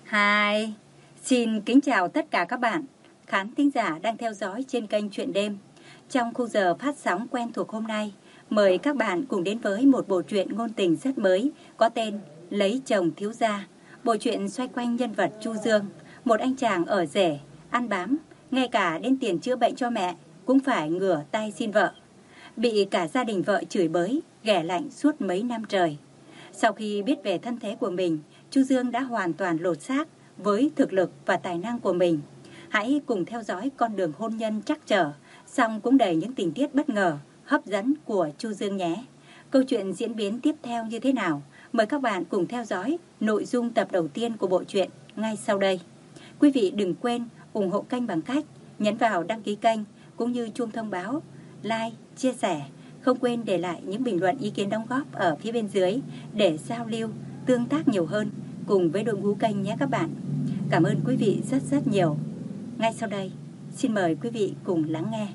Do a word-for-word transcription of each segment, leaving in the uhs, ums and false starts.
Hi, xin kính chào tất cả các bạn khán thính giả đang theo dõi trên kênh Chuyện Đêm. Trong khung giờ phát sóng quen thuộc hôm nay, mời các bạn cùng đến với một bộ truyện ngôn tình rất mới có tên Lấy Chồng Thiếu Gia. Bộ truyện xoay quanh nhân vật Chu Dương, một anh chàng ở rể, ăn bám, ngay cả đến tiền chữa bệnh cho mẹ cũng phải ngửa tay xin vợ. Bị cả gia đình vợ chửi bới, ghẻ lạnh suốt mấy năm trời. Sau khi biết về thân thế của mình, Chu Dương đã hoàn toàn lột xác với thực lực và tài năng của mình. Hãy cùng theo dõi con đường hôn nhân trắc trở, song cũng đầy những tình tiết bất ngờ, hấp dẫn của Chu Dương nhé. Câu chuyện diễn biến tiếp theo như thế nào? Mời các bạn cùng theo dõi nội dung tập đầu tiên của bộ truyện ngay sau đây. Quý vị đừng quên ủng hộ kênh bằng cách nhấn vào đăng ký kênh cũng như chuông thông báo, like, chia sẻ. Không quên để lại những bình luận ý kiến đóng góp ở phía bên dưới để giao lưu, tương tác nhiều hơn cùng với đội ngũ kênh nhé các bạn. Cảm ơn quý vị rất rất nhiều. Ngay sau đây, xin mời quý vị cùng lắng nghe.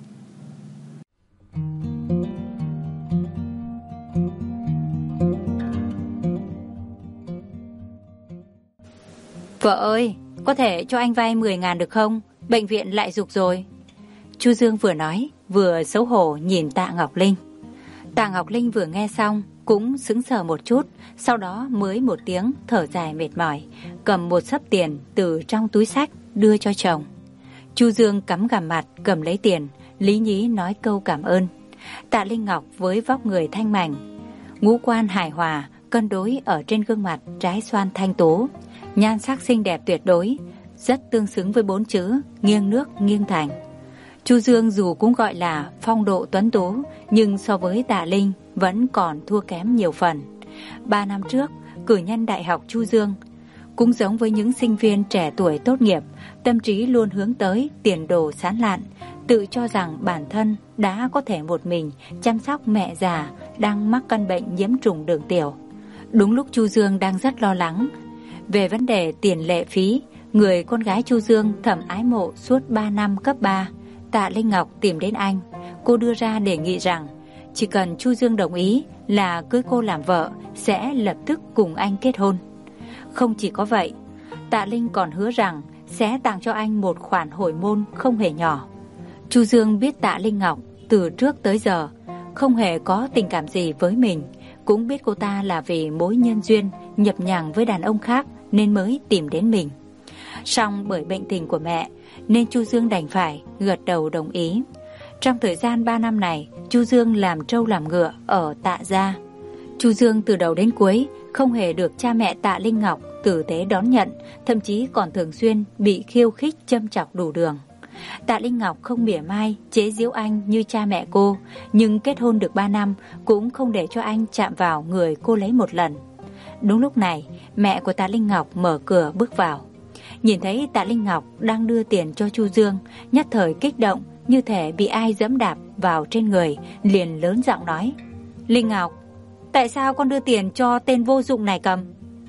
Vợ ơi, có thể cho anh vay mười ngàn được không? Bệnh viện lại giục rồi. Chu Dương vừa nói, vừa xấu hổ nhìn Tạ Ngọc Linh. Tạ Ngọc Linh vừa nghe xong, cũng sững sờ một chút, sau đó mới một tiếng thở dài mệt mỏi, cầm một xấp tiền từ trong túi xách đưa cho chồng. Chu Dương cắm gằm mặt cầm lấy tiền, lý nhí nói câu cảm ơn. Tạ Linh Ngọc với vóc người thanh mảnh, ngũ quan hài hòa, cân đối ở trên gương mặt trái xoan thanh tú, nhan sắc xinh đẹp tuyệt đối, rất tương xứng với bốn chữ nghiêng nước nghiêng thành. Chu Dương dù cũng gọi là phong độ tuấn tú, nhưng so với Tạ Linh vẫn còn thua kém nhiều phần. Ba năm trước, cử nhân đại học Chu Dương cũng giống với những sinh viên trẻ tuổi tốt nghiệp, tâm trí luôn hướng tới tiền đồ sáng lạn, tự cho rằng bản thân đã có thể một mình chăm sóc mẹ già đang mắc căn bệnh nhiễm trùng đường tiểu. Đúng lúc Chu Dương đang rất lo lắng về vấn đề tiền lệ phí, người con gái Chu Dương thầm ái mộ suốt ba năm cấp ba, Tạ Linh Ngọc tìm đến anh. Cô đưa ra đề nghị rằng chỉ cần Chu Dương đồng ý là cưới cô làm vợ, sẽ lập tức cùng anh kết hôn. Không chỉ có vậy, Tạ Linh còn hứa rằng sẽ tặng cho anh một khoản hồi môn không hề nhỏ. Chu Dương biết Tạ Linh Ngọc từ trước tới giờ không hề có tình cảm gì với mình, cũng biết cô ta là vì mối nhân duyên nhập nhằng với đàn ông khác nên mới tìm đến mình. Song bởi bệnh tình của mẹ nên Chu Dương đành phải gật đầu đồng ý. Trong thời gian ba năm này, Chu Dương làm trâu làm ngựa ở Tạ gia. Chu Dương từ đầu đến cuối không hề được cha mẹ Tạ Linh Ngọc tử tế đón nhận, thậm chí còn thường xuyên bị khiêu khích châm chọc đủ đường. Tạ Linh Ngọc không mỉa mai chế giễu anh như cha mẹ cô, nhưng kết hôn được ba năm cũng không để cho anh chạm vào người cô lấy một lần. Đúng lúc này, mẹ của Tạ Linh Ngọc mở cửa bước vào. Nhìn thấy Tạ Linh Ngọc đang đưa tiền cho Chu Dương, nhất thời kích động như thể bị ai giẫm đạp vào trên người, liền lớn giọng nói: Linh Ngọc, tại sao con đưa tiền cho tên vô dụng này cầm?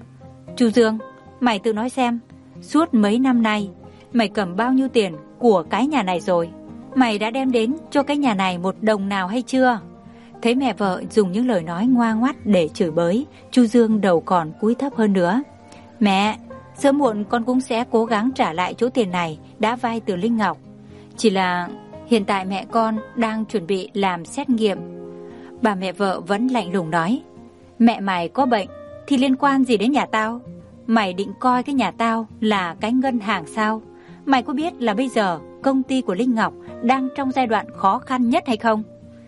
Chu Dương, mày tự nói xem, suốt mấy năm nay mày cầm bao nhiêu tiền của cái nhà này rồi? Mày đã đem đến cho cái nhà này một đồng nào hay chưa? Thấy mẹ vợ dùng những lời nói ngoa ngoắt để chửi bới, Chu Dương đầu còn cúi thấp hơn nữa. Mẹ, sớm muộn con cũng sẽ cố gắng trả lại chỗ tiền này đã vay từ Linh Ngọc. Chỉ là hiện tại mẹ con đang chuẩn bị làm xét nghiệm. Bà mẹ vợ vẫn lạnh lùng nói: Mẹ mày có bệnh thì liên quan gì đến nhà tao? Mày định coi cái nhà tao là cái ngân hàng sao? Mày có biết là bây giờ công ty của Linh Ngọc đang trong giai đoạn khó khăn nhất hay không?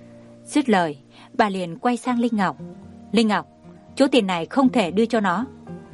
Dứt lời, bà liền quay sang Linh Ngọc: Linh Ngọc, chỗ tiền này không thể đưa cho nó.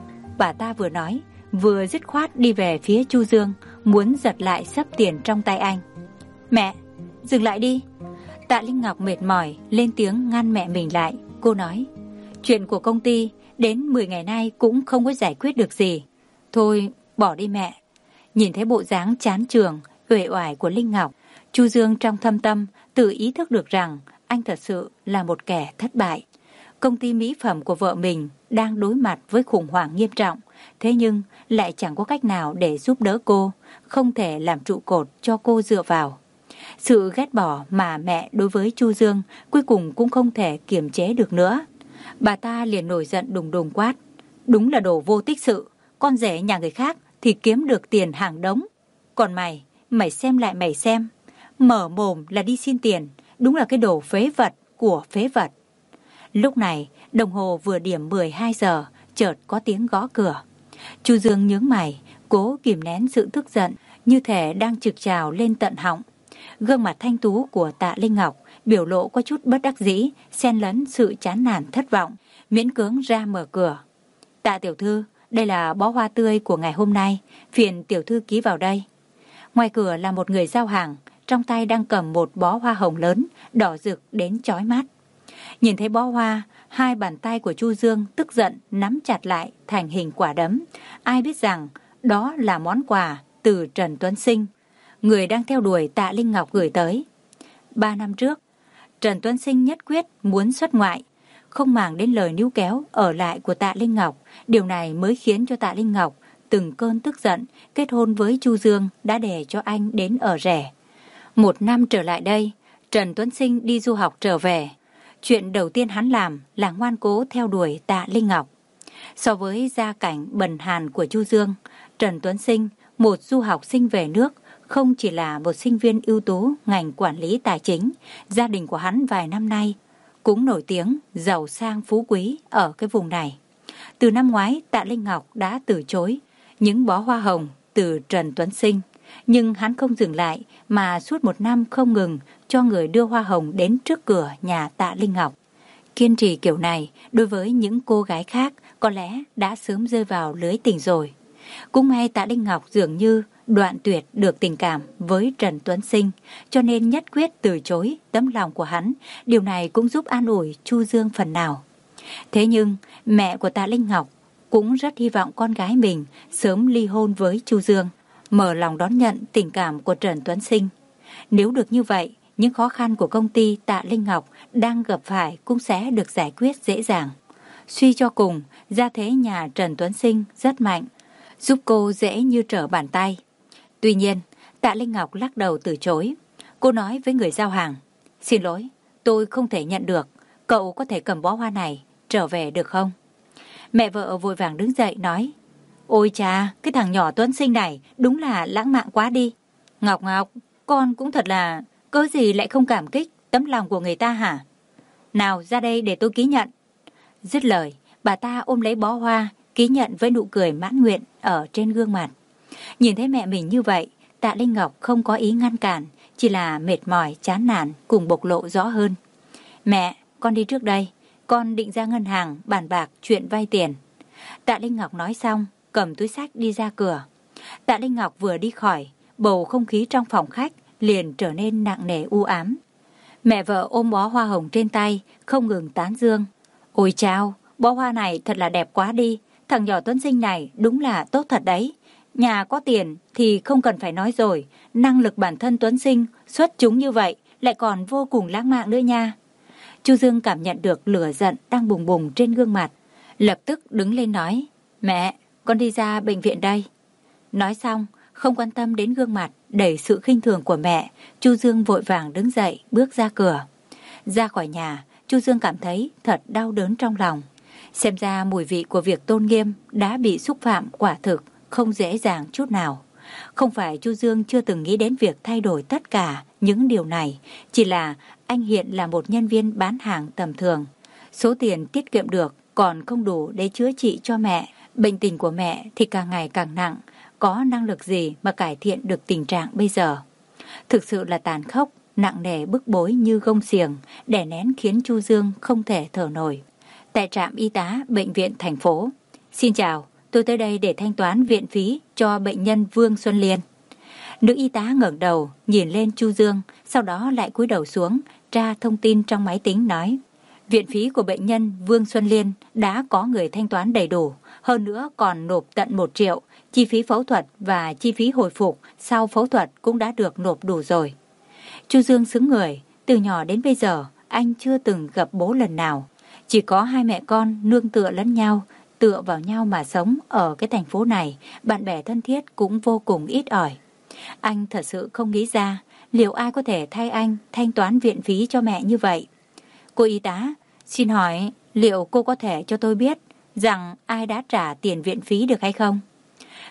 Bà ta vừa nói vừa dứt khoát đi về phía Chu Dương, muốn giật lại xấp tiền trong tay anh. Mẹ, dừng lại đi. Tạ Linh Ngọc mệt mỏi lên tiếng ngăn mẹ mình lại. Cô nói: Chuyện của công ty đến mười ngày nay cũng không có giải quyết được gì. Thôi bỏ đi mẹ. Nhìn thấy bộ dáng chán chường, uể oải của Linh Ngọc, Chu Dương trong thâm tâm tự ý thức được rằng anh thật sự là một kẻ thất bại. Công ty mỹ phẩm của vợ mình đang đối mặt với khủng hoảng nghiêm trọng, thế nhưng lại chẳng có cách nào để giúp đỡ cô, không thể làm trụ cột cho cô dựa vào. Sự ghét bỏ mà mẹ đối với Chu Dương cuối cùng cũng không thể kiềm chế được nữa. Bà ta liền nổi giận đùng đùng quát: Đúng là đồ vô tích sự, con rể nhà người khác thì kiếm được tiền hàng đống. Còn mày, mày xem lại mày xem. Mở mồm là đi xin tiền, đúng là cái đồ phế vật của phế vật. Lúc này, đồng hồ vừa điểm mười hai giờ, chợt có tiếng gõ cửa. Chu Dương nhướng mày, cố kìm nén sự tức giận, như thể đang trực trào lên tận họng. Gương mặt thanh tú của Tạ Linh Ngọc biểu lộ có chút bất đắc dĩ, xen lẫn sự chán nản thất vọng, miễn cưỡng ra mở cửa. Tạ tiểu thư, đây là bó hoa tươi của ngày hôm nay, phiền tiểu thư ký vào đây. Ngoài cửa là một người giao hàng, trong tay đang cầm một bó hoa hồng lớn, đỏ rực đến chói mắt. Nhìn thấy bó hoa, hai bàn tay của Chu Dương tức giận nắm chặt lại thành hình quả đấm. Ai biết rằng đó là món quà từ Trần Tuấn Sinh, người đang theo đuổi Tạ Linh Ngọc gửi tới. Ba năm trước, Trần Tuấn Sinh nhất quyết muốn xuất ngoại, không màng đến lời níu kéo ở lại của Tạ Linh Ngọc. Điều này mới khiến cho Tạ Linh Ngọc từng cơn tức giận, kết hôn với Chu Dương đã để cho anh đến ở rẻ. Một năm trở lại đây, Trần Tuấn Sinh đi du học trở về. Chuyện đầu tiên hắn làm là ngoan cố theo đuổi Tạ Linh Ngọc. So với gia cảnh bần hàn của Chu Dương, Trần Tuấn Sinh, một du học sinh về nước, không chỉ là một sinh viên ưu tú ngành quản lý tài chính, gia đình của hắn vài năm nay cũng nổi tiếng giàu sang phú quý ở cái vùng này. Từ năm ngoái, Tạ Linh Ngọc đã từ chối những bó hoa hồng từ Trần Tuấn Sinh, nhưng hắn không dừng lại mà suốt một năm không ngừng cho người đưa hoa hồng đến trước cửa nhà Tạ Linh Ngọc. Kiên trì kiểu này đối với những cô gái khác có lẽ đã sớm rơi vào lưới tình rồi. Cũng may Tạ Linh Ngọc dường như đoạn tuyệt được tình cảm với Trần Tuấn Sinh, cho nên nhất quyết từ chối tấm lòng của hắn. Điều này cũng giúp an ủi Chu Dương phần nào. Thế nhưng mẹ của Tạ Linh Ngọc cũng rất hy vọng con gái mình sớm ly hôn với Chu Dương, mở lòng đón nhận tình cảm của Trần Tuấn Sinh. Nếu được như vậy, những khó khăn của công ty Tạ Linh Ngọc đang gặp phải cũng sẽ được giải quyết dễ dàng. Suy cho cùng, gia thế nhà Trần Tuấn Sinh rất mạnh, giúp cô dễ như trở bàn tay. Tuy nhiên, Tạ Linh Ngọc lắc đầu từ chối. Cô nói với người giao hàng, xin lỗi, tôi không thể nhận được, cậu có thể cầm bó hoa này trở về được không? Mẹ vợ vội vàng đứng dậy nói, ôi cha, cái thằng nhỏ Tuấn Sinh này đúng là lãng mạn quá đi. Ngọc Ngọc, con cũng thật là, cớ gì lại không cảm kích tấm lòng của người ta hả? Nào ra đây để tôi ký nhận. Dứt lời, bà ta ôm lấy bó hoa, ký nhận với nụ cười mãn nguyện ở trên gương mặt. Nhìn thấy mẹ mình như vậy, Tạ Linh Ngọc không có ý ngăn cản, chỉ là mệt mỏi, chán nản cùng bộc lộ rõ hơn. Mẹ, con đi trước đây, con định ra ngân hàng bàn bạc chuyện vay tiền. Tạ Linh Ngọc nói xong, cầm túi xách đi ra cửa. Tạ Linh Ngọc vừa đi khỏi, bầu không khí trong phòng khách liền trở nên nặng nề u ám. Mẹ vợ ôm bó hoa hồng trên tay, không ngừng tán dương. Ôi chao, bó hoa này thật là đẹp quá đi, thằng nhỏ Tuấn Sinh này đúng là tốt thật đấy. Nhà có tiền thì không cần phải nói rồi, năng lực bản thân Tuấn Sinh xuất chúng như vậy, lại còn vô cùng lãng mạn nữa nha. Chu Dương cảm nhận được lửa giận đang bùng bùng trên gương mặt, lập tức đứng lên nói, mẹ, con đi ra bệnh viện đây. Nói xong, không quan tâm đến gương mặt đầy sự khinh thường của mẹ, Chu Dương vội vàng đứng dậy bước ra cửa. Ra khỏi nhà, Chu Dương cảm thấy thật đau đớn trong lòng. Xem ra mùi vị của việc tôn nghiêm đã bị xúc phạm quả thực không dễ dàng chút nào. Không phải Chu Dương chưa từng nghĩ đến việc thay đổi tất cả những điều này, chỉ là anh hiện là một nhân viên bán hàng tầm thường. Số tiền tiết kiệm được còn không đủ để chữa trị cho mẹ. Bệnh tình của mẹ thì càng ngày càng nặng, có năng lực gì mà cải thiện được tình trạng bây giờ. Thực sự là tàn khốc, nặng nề bức bối như gông xiềng, đè nén khiến Chu Dương không thể thở nổi. Tại trạm y tá bệnh viện thành phố. Xin chào, tôi tới đây để thanh toán viện phí cho bệnh nhân Vương Xuân Liên. Nữ y tá ngẩng đầu nhìn lên Chu Dương, sau đó lại cúi đầu xuống tra thông tin trong máy tính nói, viện phí của bệnh nhân Vương Xuân Liên đã có người thanh toán đầy đủ, hơn nữa còn nộp tận một triệu, chi phí phẫu thuật và chi phí hồi phục sau phẫu thuật cũng đã được nộp đủ rồi. Chu Dương sững người, từ nhỏ đến bây giờ anh chưa từng gặp bố lần nào, chỉ có hai mẹ con nương tựa lẫn nhau, tựa vào nhau mà sống ở cái thành phố này, bạn bè thân thiết cũng vô cùng ít ỏi. Anh thật sự không nghĩ ra liệu ai có thể thay anh thanh toán viện phí cho mẹ như vậy. Cô y tá, xin hỏi liệu cô có thể cho tôi biết rằng ai đã trả tiền viện phí được hay không?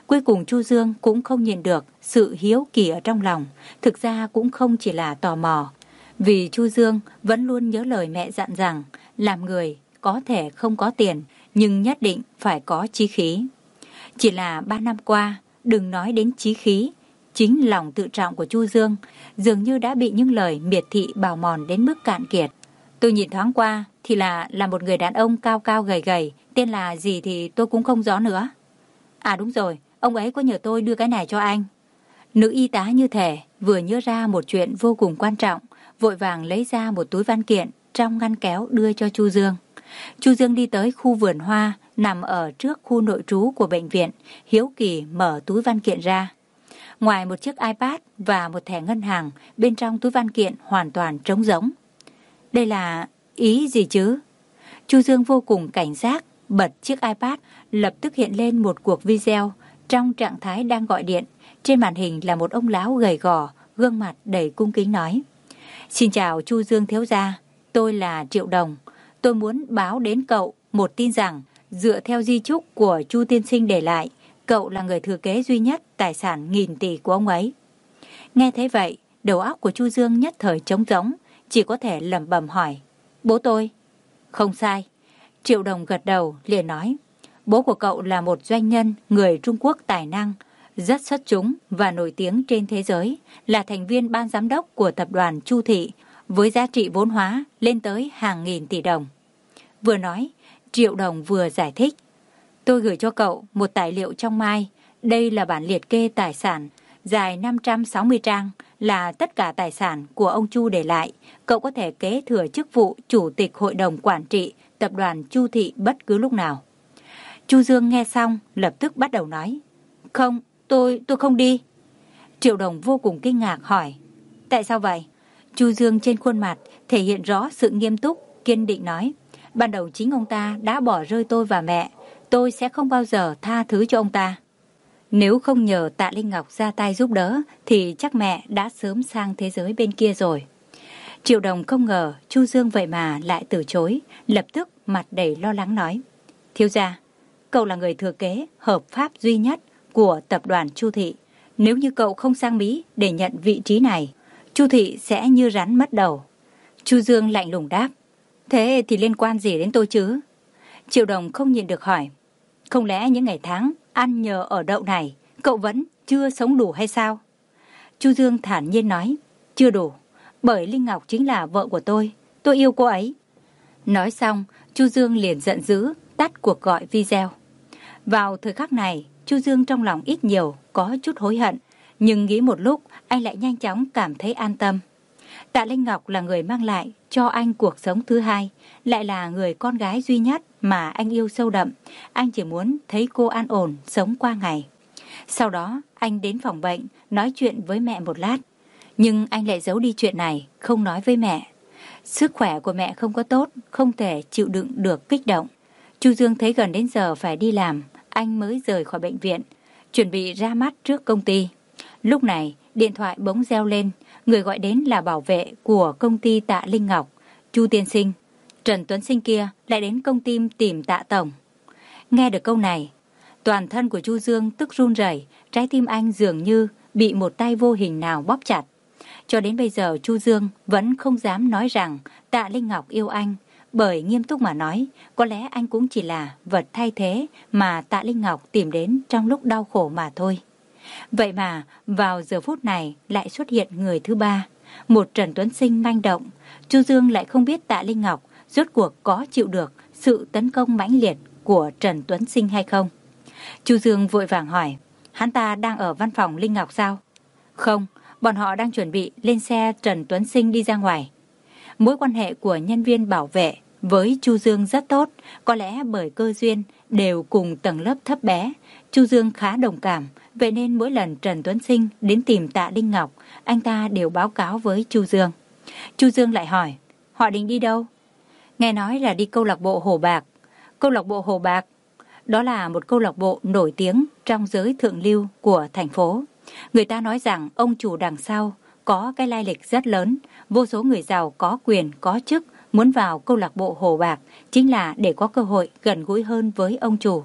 Cuối cùng Chu Dương cũng không nhìn được sự hiếu kỳ ở trong lòng, thực ra cũng không chỉ là tò mò. Vì Chu Dương vẫn luôn nhớ lời mẹ dặn rằng, làm người có thể không có tiền, nhưng nhất định phải có chí khí. Chỉ là ba năm qua, đừng nói đến chí khí, chính lòng tự trọng của Chu Dương dường như đã bị những lời miệt thị bào mòn đến mức cạn kiệt. Tôi nhìn thoáng qua thì là là một người đàn ông cao cao gầy gầy, tên là gì thì tôi cũng không rõ nữa. À đúng rồi, ông ấy có nhờ tôi đưa cái này cho anh. Nữ y tá như thể vừa nhớ ra một chuyện vô cùng quan trọng, vội vàng lấy ra một túi văn kiện trong ngăn kéo đưa cho Chu Dương. Chu Dương đi tới khu vườn hoa nằm ở trước khu nội trú của bệnh viện, hiếu kỳ mở túi văn kiện ra. Ngoài một chiếc iPad và một thẻ ngân hàng, bên trong túi văn kiện hoàn toàn trống rỗng. Đây là ý gì chứ? Chu Dương vô cùng cảnh giác, bật chiếc iPad, lập tức hiện lên một cuộc video trong trạng thái đang gọi điện. Trên màn hình là một ông lão gầy gò, gương mặt đầy cung kính nói: Xin chào Chu Dương thiếu gia, tôi là Triệu Đồng. Tôi muốn báo đến cậu một tin rằng, dựa theo di chúc của Chu tiên sinh để lại, cậu là người thừa kế duy nhất tài sản nghìn tỷ của ông ấy. Nghe thấy vậy, đầu óc của Chu Dương nhất thời trống rỗng, chỉ có thể lẩm bẩm hỏi: Bố tôi? Không sai. Triệu Đồng gật đầu liền nói: Bố của cậu là một doanh nhân người Trung Quốc tài năng, rất xuất chúng và nổi tiếng trên thế giới, là thành viên ban giám đốc của tập đoàn Chu Thị, với giá trị vốn hóa lên tới hàng nghìn tỷ đồng. Vừa nói, Triệu Đồng vừa giải thích: Tôi gửi cho cậu một tài liệu trong mai. Đây là bản liệt kê tài sản, dài năm trăm sáu mươi trang, là tất cả tài sản của ông Chu để lại. Cậu có thể kế thừa chức vụ Chủ tịch Hội đồng Quản trị tập đoàn Chu Thị bất cứ lúc nào. Chu Dương nghe xong, lập tức bắt đầu nói: Không, tôi, tôi không đi. Triệu Đồng vô cùng kinh ngạc hỏi: Tại sao vậy? Chu Dương trên khuôn mặt thể hiện rõ sự nghiêm túc, kiên định nói: Ban đầu chính ông ta đã bỏ rơi tôi và mẹ, tôi sẽ không bao giờ tha thứ cho ông ta. Nếu không nhờ Tạ Linh Ngọc ra tay giúp đỡ thì chắc mẹ đã sớm sang thế giới bên kia rồi. Triệu Đồng không ngờ Chu Dương vậy mà lại từ chối, lập tức mặt đầy lo lắng nói: Thiếu gia, cậu là người thừa kế hợp pháp duy nhất của tập đoàn Chu Thị. Nếu như cậu không sang Mỹ để nhận vị trí này, Chu Thị sẽ như rắn mất đầu. Chu Dương lạnh lùng đáp: Thế thì liên quan gì đến tôi chứ? Triệu Đồng không nhịn được hỏi: Không lẽ những ngày tháng ăn nhờ ở đậu này cậu vẫn chưa sống đủ hay sao? Chu Dương thản nhiên nói: Chưa đủ, bởi Linh Ngọc chính là vợ của tôi, tôi yêu cô ấy. Nói xong, Chu Dương liền giận dữ tắt cuộc gọi video. Vào thời khắc này, Chu Dương trong lòng ít nhiều có chút hối hận, nhưng nghĩ một lúc anh lại nhanh chóng cảm thấy an tâm. Tạ Linh Ngọc là người mang lại cho anh cuộc sống thứ hai, lại là người con gái duy nhất mà anh yêu sâu đậm. Anh chỉ muốn thấy cô an ổn sống qua ngày. Sau đó anh đến phòng bệnh nói chuyện với mẹ một lát, nhưng anh lại giấu đi chuyện này, không nói với mẹ. Sức khỏe của mẹ không có tốt, không thể chịu đựng được kích động. Chu Dương thấy gần đến giờ phải đi làm, anh mới rời khỏi bệnh viện, chuẩn bị ra mắt trước công ty. Lúc này điện thoại bỗng reo lên, người gọi đến là bảo vệ của công ty Tạ Linh Ngọc, Chu tiên sinh. Trần Tuấn Sinh kia lại đến công ty tìm Tạ tổng. Nghe được câu này, toàn thân của Chu Dương tức run rẩy, trái tim anh dường như bị một tay vô hình nào bóp chặt. Cho đến bây giờ Chu Dương vẫn không dám nói rằng Tạ Linh Ngọc yêu anh, bởi nghiêm túc mà nói, có lẽ anh cũng chỉ là vật thay thế mà Tạ Linh Ngọc tìm đến trong lúc đau khổ mà thôi. Vậy mà vào giờ phút này lại xuất hiện người thứ ba, một Trần Tuấn Sinh manh động. Chu Dương lại không biết Tạ Linh Ngọc rốt cuộc có chịu được sự tấn công mãnh liệt của Trần Tuấn Sinh hay không. Chu Dương vội vàng hỏi: Hắn ta đang ở văn phòng Linh Ngọc sao? Không, bọn họ đang chuẩn bị lên xe Trần Tuấn Sinh đi ra ngoài. Mối quan hệ của nhân viên bảo vệ với Chu Dương rất tốt, có lẽ bởi cơ duyên đều cùng tầng lớp thấp bé. Chu Dương khá đồng cảm, vậy nên mỗi lần Trần Tuấn Sinh đến tìm Tạ Linh Ngọc, anh ta đều báo cáo với Chu Dương. Chu Dương lại hỏi: Họ định đi đâu? Nghe nói là đi câu lạc bộ Hồ Bạc. Câu lạc bộ Hồ Bạc? Đó là một câu lạc bộ nổi tiếng trong giới thượng lưu của thành phố. Người ta nói rằng ông chủ đằng sau có cái lai lịch rất lớn, vô số người giàu có quyền có chức muốn vào câu lạc bộ Hồ Bạc chính là để có cơ hội gần gũi hơn với ông chủ.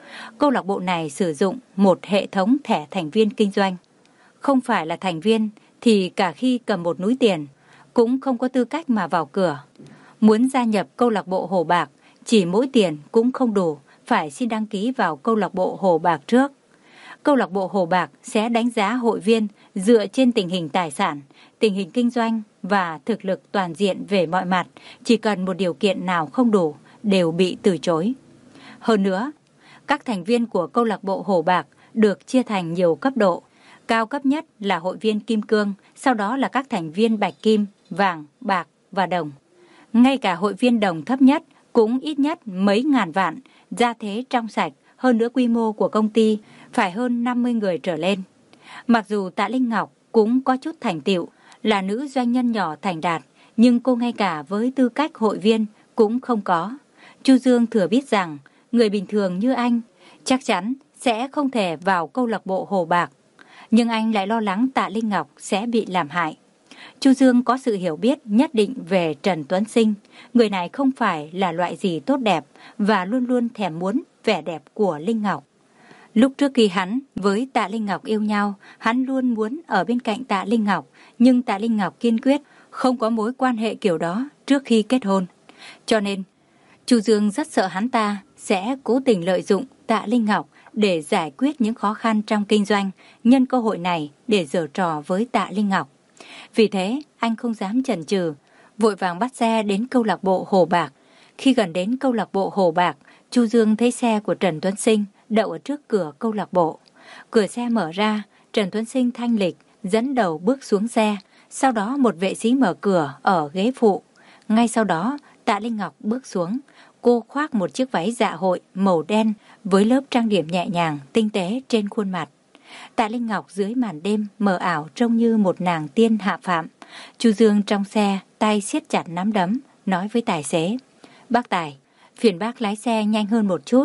Câu lạc bộ này sử dụng một hệ thống thẻ thành viên kinh doanh. Không phải là thành viên thì cả khi cầm một núi tiền cũng không có tư cách mà vào cửa. Muốn gia nhập câu lạc bộ Hồ Bạc, chỉ mỗi tiền cũng không đủ, phải xin đăng ký vào câu lạc bộ Hồ Bạc trước. Câu lạc bộ Hồ Bạc sẽ đánh giá hội viên dựa trên tình hình tài sản, tình hình kinh doanh và thực lực toàn diện về mọi mặt. Chỉ cần một điều kiện nào không đủ đều bị từ chối. Hơn nữa, các thành viên của câu lạc bộ Hồ Bạc được chia thành nhiều cấp độ. Cao cấp nhất là hội viên kim cương, sau đó là các thành viên bạch kim, vàng, bạc và đồng. Ngay cả hội viên đồng thấp nhất cũng ít nhất mấy ngàn vạn, gia thế trong sạch, hơn nữa quy mô của công ty phải hơn năm mươi người trở lên. Mặc dù Tạ Linh Ngọc cũng có chút thành tựu, là nữ doanh nhân nhỏ thành đạt, nhưng cô ngay cả với tư cách hội viên cũng không có. Chu Dương thừa biết rằng người bình thường như anh chắc chắn sẽ không thể vào câu lạc bộ Hồ Bạc, nhưng anh lại lo lắng Tạ Linh Ngọc sẽ bị làm hại. Chu Dương có sự hiểu biết nhất định về Trần Tuấn Sinh. Người này không phải là loại gì tốt đẹp và luôn luôn thèm muốn vẻ đẹp của Linh Ngọc. Lúc trước khi hắn với Tạ Linh Ngọc yêu nhau, hắn luôn muốn ở bên cạnh Tạ Linh Ngọc, nhưng Tạ Linh Ngọc kiên quyết không có mối quan hệ kiểu đó trước khi kết hôn. Cho nên, Chu Dương rất sợ hắn ta sẽ cố tình lợi dụng Tạ Linh Ngọc để giải quyết những khó khăn trong kinh doanh, nhân cơ hội này để giở trò với Tạ Linh Ngọc. Vì thế, anh không dám chần chừ, vội vàng bắt xe đến câu lạc bộ Hồ Bạc. Khi gần đến câu lạc bộ Hồ Bạc, Chu Dương thấy xe của Trần Tuấn Sinh đậu ở trước cửa câu lạc bộ. Cửa xe mở ra, Trần Tuấn Sinh thanh lịch dẫn đầu bước xuống xe, sau đó một vệ sĩ mở cửa ở ghế phụ. Ngay sau đó, Tạ Linh Ngọc bước xuống. Cô khoác một chiếc váy dạ hội màu đen với lớp trang điểm nhẹ nhàng, tinh tế trên khuôn mặt. Tạ Linh Ngọc dưới màn đêm mờ ảo trông như một nàng tiên hạ phàm. Chu Dương trong xe, tay siết chặt nắm đấm, nói với tài xế: "Bác Tài, phiền bác lái xe nhanh hơn một chút."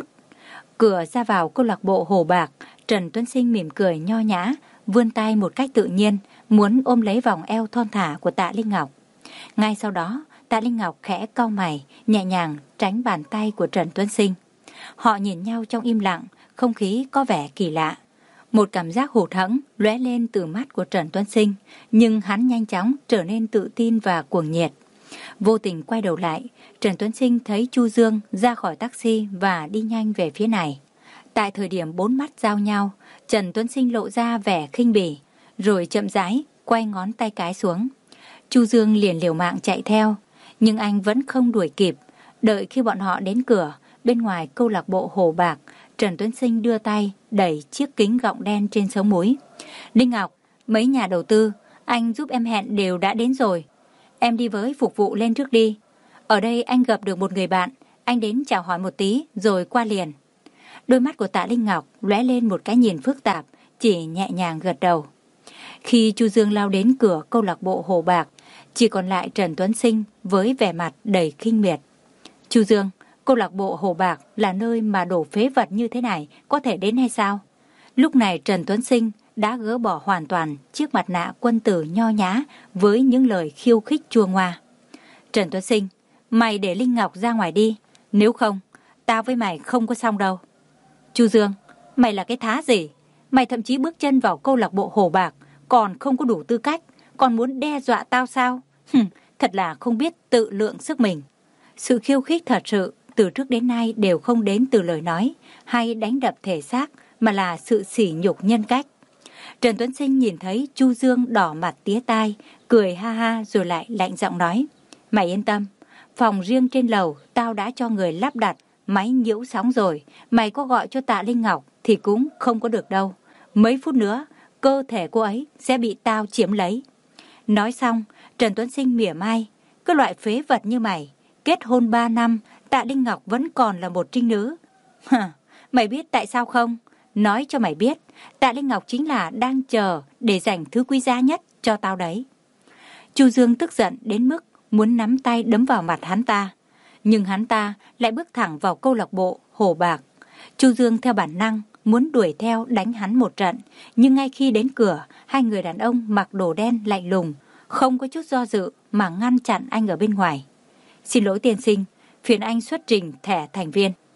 Cửa ra vào câu lạc bộ Hồ Bạc, Trần Tuấn Sinh mỉm cười nho nhã, vươn tay một cách tự nhiên, muốn ôm lấy vòng eo thon thả của Tạ Linh Ngọc. Ngay sau đó, Tạ Linh Ngọc khẽ cau mày, nhẹ nhàng tránh bàn tay của Trần Tuấn Sinh. Họ nhìn nhau trong im lặng, không khí có vẻ kỳ lạ. Một cảm giác hụt hẫng lóe lên từ mắt của Trần Tuấn Sinh, nhưng hắn nhanh chóng trở nên tự tin và cuồng nhiệt. Vô tình quay đầu lại, Trần Tuấn Sinh thấy Chu Dương ra khỏi taxi và đi nhanh về phía này. Tại thời điểm bốn mắt giao nhau, Trần Tuấn Sinh lộ ra vẻ khinh bỉ, rồi chậm rãi quay ngón tay cái xuống. Chu Dương liền liều mạng chạy theo, nhưng anh vẫn không đuổi kịp. Đợi khi bọn họ đến cửa, bên ngoài câu lạc bộ Hồ Bạc, Trần Tuấn Sinh đưa tay đẩy chiếc kính gọng đen trên sống mũi. "Linh Ngọc, mấy nhà đầu tư anh giúp em hẹn đều đã đến rồi. Em đi với phục vụ lên trước đi. Ở đây anh gặp được một người bạn, anh đến chào hỏi một tí rồi qua liền." Đôi mắt của Tạ Linh Ngọc lóe lên một cái nhìn phức tạp, chỉ nhẹ nhàng gật đầu. Khi Chu Dương lao đến cửa câu lạc bộ Hồ Bạc, chỉ còn lại Trần Tuấn Sinh với vẻ mặt đầy khinh miệt. "Chu Dương, câu lạc bộ Hồ Bạc là nơi mà đổ phế vật như thế này có thể đến hay sao?" Lúc này Trần Tuấn Sinh đã gỡ bỏ hoàn toàn chiếc mặt nạ quân tử nho nhã với những lời khiêu khích chua ngoa. "Trần Tuấn Sinh, mày để Linh Ngọc ra ngoài đi, nếu không, tao với mày không có xong đâu." "Chu Dương, mày là cái thá gì? Mày thậm chí bước chân vào câu lạc bộ Hồ Bạc còn không có đủ tư cách, còn muốn đe dọa tao sao? Hừm, thật là không biết tự lượng sức mình." Sự khiêu khích thật sự từ trước đến nay đều không đến từ lời nói hay đánh đập thể xác, mà là sự sỉ nhục nhân cách. Trần Tuấn Sinh nhìn thấy Chu Dương đỏ mặt tía tai, cười ha ha rồi lại lạnh giọng nói: "Mày yên tâm, phòng riêng trên lầu tao đã cho người lắp đặt máy nhiễu sóng rồi, mày có gọi cho Tạ Linh Ngọc thì cũng không có được đâu. Mấy phút nữa, cơ thể cô ấy sẽ bị tao chiếm lấy." Nói xong, Trần Tuấn Sinh mỉa mai: "Cái loại phế vật như mày, kết hôn ba năm, Tạ Linh Ngọc vẫn còn là một trinh nữ. Hừ, mày biết tại sao không? Nói cho mày biết, Tạ Linh Ngọc chính là đang chờ để dành thứ quý giá nhất cho tao đấy." Chu Dương tức giận đến mức muốn nắm tay đấm vào mặt hắn ta, nhưng hắn ta lại bước thẳng vào câu lạc bộ Hồ Bạc. Chu Dương theo bản năng muốn đuổi theo đánh hắn một trận, nhưng ngay khi đến cửa, hai người đàn ông mặc đồ đen lạnh lùng, không có chút do dự mà ngăn chặn anh ở bên ngoài. "Xin lỗi tiên sinh, phiền anh xuất trình thẻ thành viên."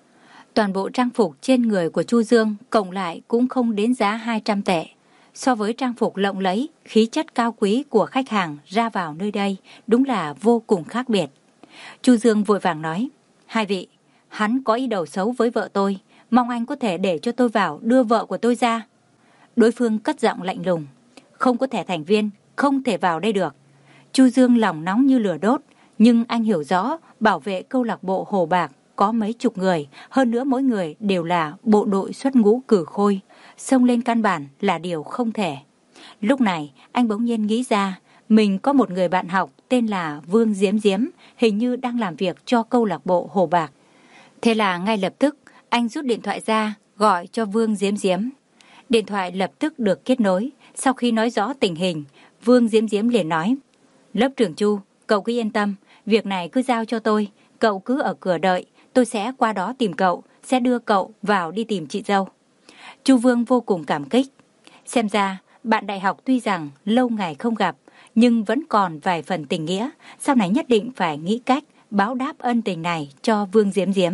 Toàn bộ trang phục trên người của Chu Dương cộng lại cũng không đến giá hai trăm tệ. So với trang phục lộng lẫy, khí chất cao quý của khách hàng ra vào nơi đây đúng là vô cùng khác biệt. Chu Dương vội vàng nói, hai vị, hắn có ý đồ xấu với vợ tôi, mong anh có thể để cho tôi vào đưa vợ của tôi ra. Đối phương cất giọng lạnh lùng, không có thẻ thành viên, không thể vào đây được. Chu Dương lòng nóng như lửa đốt, nhưng anh hiểu rõ bảo vệ câu lạc bộ Hồ Bạc có mấy chục người, hơn nữa mỗi người đều là bộ đội xuất ngũ cử khôi, xông lên căn bản là điều không thể. Lúc này anh bỗng nhiên nghĩ ra, mình có một người bạn học tên là Vương Diếm Diếm, hình như đang làm việc cho câu lạc bộ Hồ Bạc. Thế là ngay lập tức anh rút điện thoại ra gọi cho Vương Diếm Diếm. Điện thoại lập tức được kết nối. Sau khi nói rõ tình hình, Vương Diếm Diếm liền nói, lớp trưởng Chu, cậu cứ yên tâm, việc này cứ giao cho tôi, cậu cứ ở cửa đợi, tôi sẽ qua đó tìm cậu, sẽ đưa cậu vào đi tìm chị dâu. Chu Vương vô cùng cảm kích. Xem ra bạn đại học tuy rằng lâu ngày không gặp, nhưng vẫn còn vài phần tình nghĩa, sau này nhất định phải nghĩ cách báo đáp ân tình này cho Vương Diếm Diếm.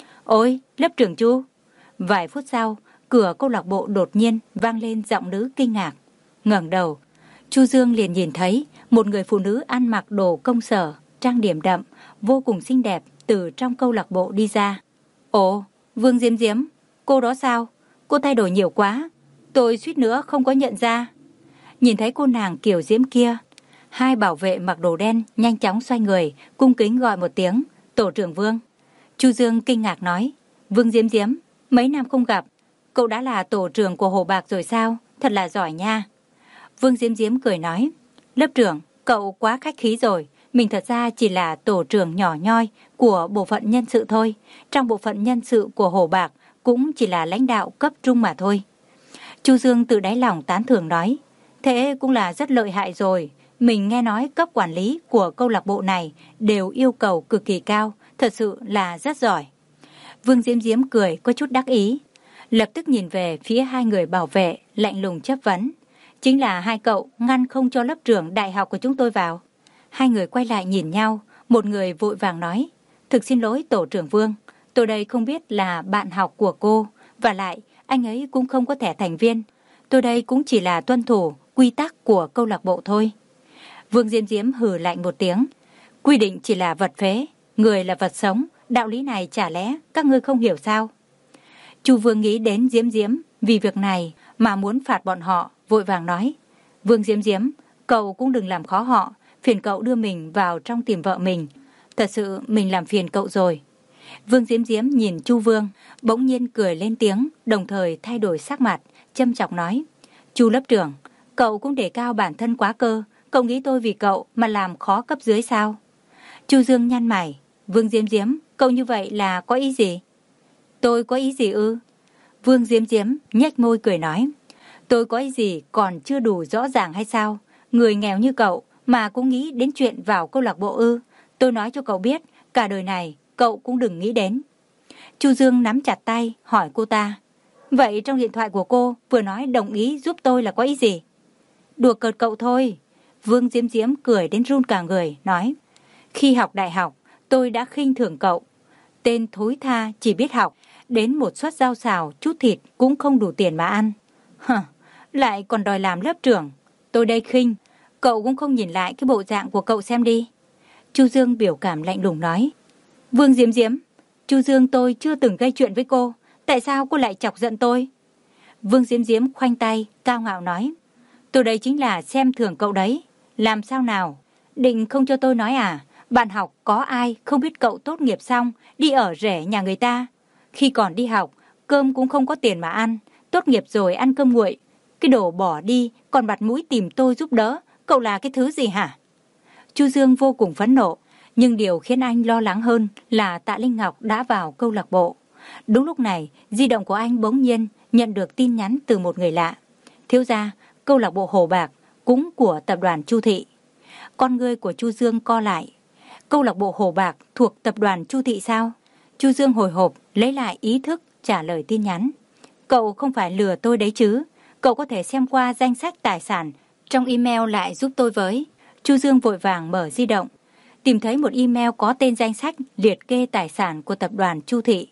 Ôi, lớp trưởng Chu! Vài phút sau, cửa câu lạc bộ đột nhiên vang lên giọng nữ kinh ngạc. Ngẩng đầu, Chu Dương liền nhìn thấy một người phụ nữ ăn mặc đồ công sở, trang điểm đậm, vô cùng xinh đẹp từ trong câu lạc bộ đi ra. Ồ, Vương Diếm Diếm, cô đó sao? Cô thay đổi nhiều quá, tôi suýt nữa không có nhận ra. Nhìn thấy cô nàng kiểu diễm kia, hai bảo vệ mặc đồ đen nhanh chóng xoay người, cung kính gọi một tiếng, tổ trưởng Vương. Chu Dương kinh ngạc nói, Vương Diếm Diếm, mấy năm không gặp, cậu đã là tổ trưởng của Hồ Bạc rồi sao? Thật là giỏi nha. Vương Diếm Diếm cười nói, lớp trưởng, cậu quá khách khí rồi, mình thật ra chỉ là tổ trưởng nhỏ nhoi của bộ phận nhân sự thôi. Trong bộ phận nhân sự của Hồ Bạc cũng chỉ là lãnh đạo cấp trung mà thôi. Chu Dương tự đáy lòng tán thưởng nói, thế cũng là rất lợi hại rồi. Mình nghe nói cấp quản lý của câu lạc bộ này đều yêu cầu cực kỳ cao, thật sự là rất giỏi. Vương Diếm Diếm cười có chút đắc ý, lập tức nhìn về phía hai người bảo vệ, lạnh lùng chất vấn. Chính là hai cậu ngăn không cho lớp trưởng đại học của chúng tôi vào. Hai người quay lại nhìn nhau, một người vội vàng nói, thực xin lỗi tổ trưởng Vương, tôi đây không biết là bạn học của cô, và lại anh ấy cũng không có thẻ thành viên. Tôi đây cũng chỉ là tuân thủ quy tắc của câu lạc bộ thôi. Vương Diếm Diếm hừ lạnh một tiếng, quy định chỉ là vật phế, người là vật sống, đạo lý này chả lẽ các ngươi không hiểu sao? Chu Vương nghĩ đến Diếm Diếm vì việc này mà muốn phạt bọn họ, vội vàng nói, Vương Diếm Diếm, cậu cũng đừng làm khó họ, phiền cậu đưa mình vào trong tìm vợ mình. Thật sự mình làm phiền cậu rồi. Vương Diếm Diếm nhìn Chu Vương, bỗng nhiên cười lên tiếng, đồng thời thay đổi sắc mặt, châm chọc nói, Chu lớp trưởng, cậu cũng đề cao bản thân quá cơ, cậu nghĩ tôi vì cậu mà làm khó cấp dưới sao? Chu Dương nhăn mày, Vương Diếm Diếm, cậu như vậy là có ý gì? Tôi có ý gì ư? Vương Diếm Diếm nhếch môi cười nói, tôi có ý gì còn chưa đủ rõ ràng hay sao? Người nghèo như cậu mà cũng nghĩ đến chuyện vào câu lạc bộ ư? Tôi nói cho cậu biết, cả đời này cậu cũng đừng nghĩ đến. Chu Dương nắm chặt tay hỏi cô ta, vậy trong điện thoại của cô vừa nói đồng ý giúp tôi là có ý gì? Đùa cợt cậu thôi. Vương Diếm Diếm cười đến run cả người, nói, khi học đại học tôi đã khinh thường cậu, tên thối tha chỉ biết học, đến một suất rau xào chút thịt cũng không đủ tiền mà ăn. Hờ, lại còn đòi làm lớp trưởng. Tôi đây khinh, cậu cũng không nhìn lại cái bộ dạng của cậu xem đi. Chu Dương biểu cảm lạnh lùng nói, Vương Diếm Diếm, Chu Dương tôi chưa từng gây chuyện với cô, tại sao cô lại chọc giận tôi? Vương Diếm Diếm khoanh tay, cao ngạo nói, tôi đây chính là xem thường cậu đấy. Làm sao nào? Định không cho tôi nói à? Bạn học có ai không biết cậu tốt nghiệp xong đi ở rể nhà người ta? Khi còn đi học, cơm cũng không có tiền mà ăn, tốt nghiệp rồi ăn cơm nguội. Cái đồ bỏ đi còn mặt mũi tìm tôi giúp đỡ, cậu là cái thứ gì hả? Chu Dương vô cùng phẫn nộ, nhưng điều khiến anh lo lắng hơn là Tạ Linh Ngọc đã vào câu lạc bộ. Đúng lúc này, di động của anh bỗng nhiên nhận được tin nhắn từ một người lạ. Thiếu gia, câu lạc bộ Hồ Bạc, cũng của tập đoàn Chu Thị. Con ngươi của Chu Dương co lại. Câu lạc bộ Hồ Bạc thuộc tập đoàn Chu Thị sao? Chu Dương hồi hộp lấy lại ý thức trả lời tin nhắn. Cậu không phải lừa tôi đấy chứ? Cậu có thể xem qua danh sách tài sản trong email lại giúp tôi với. Chu Dương vội vàng mở di động, tìm thấy một email có tên danh sách liệt kê tài sản của tập đoàn Chu Thị.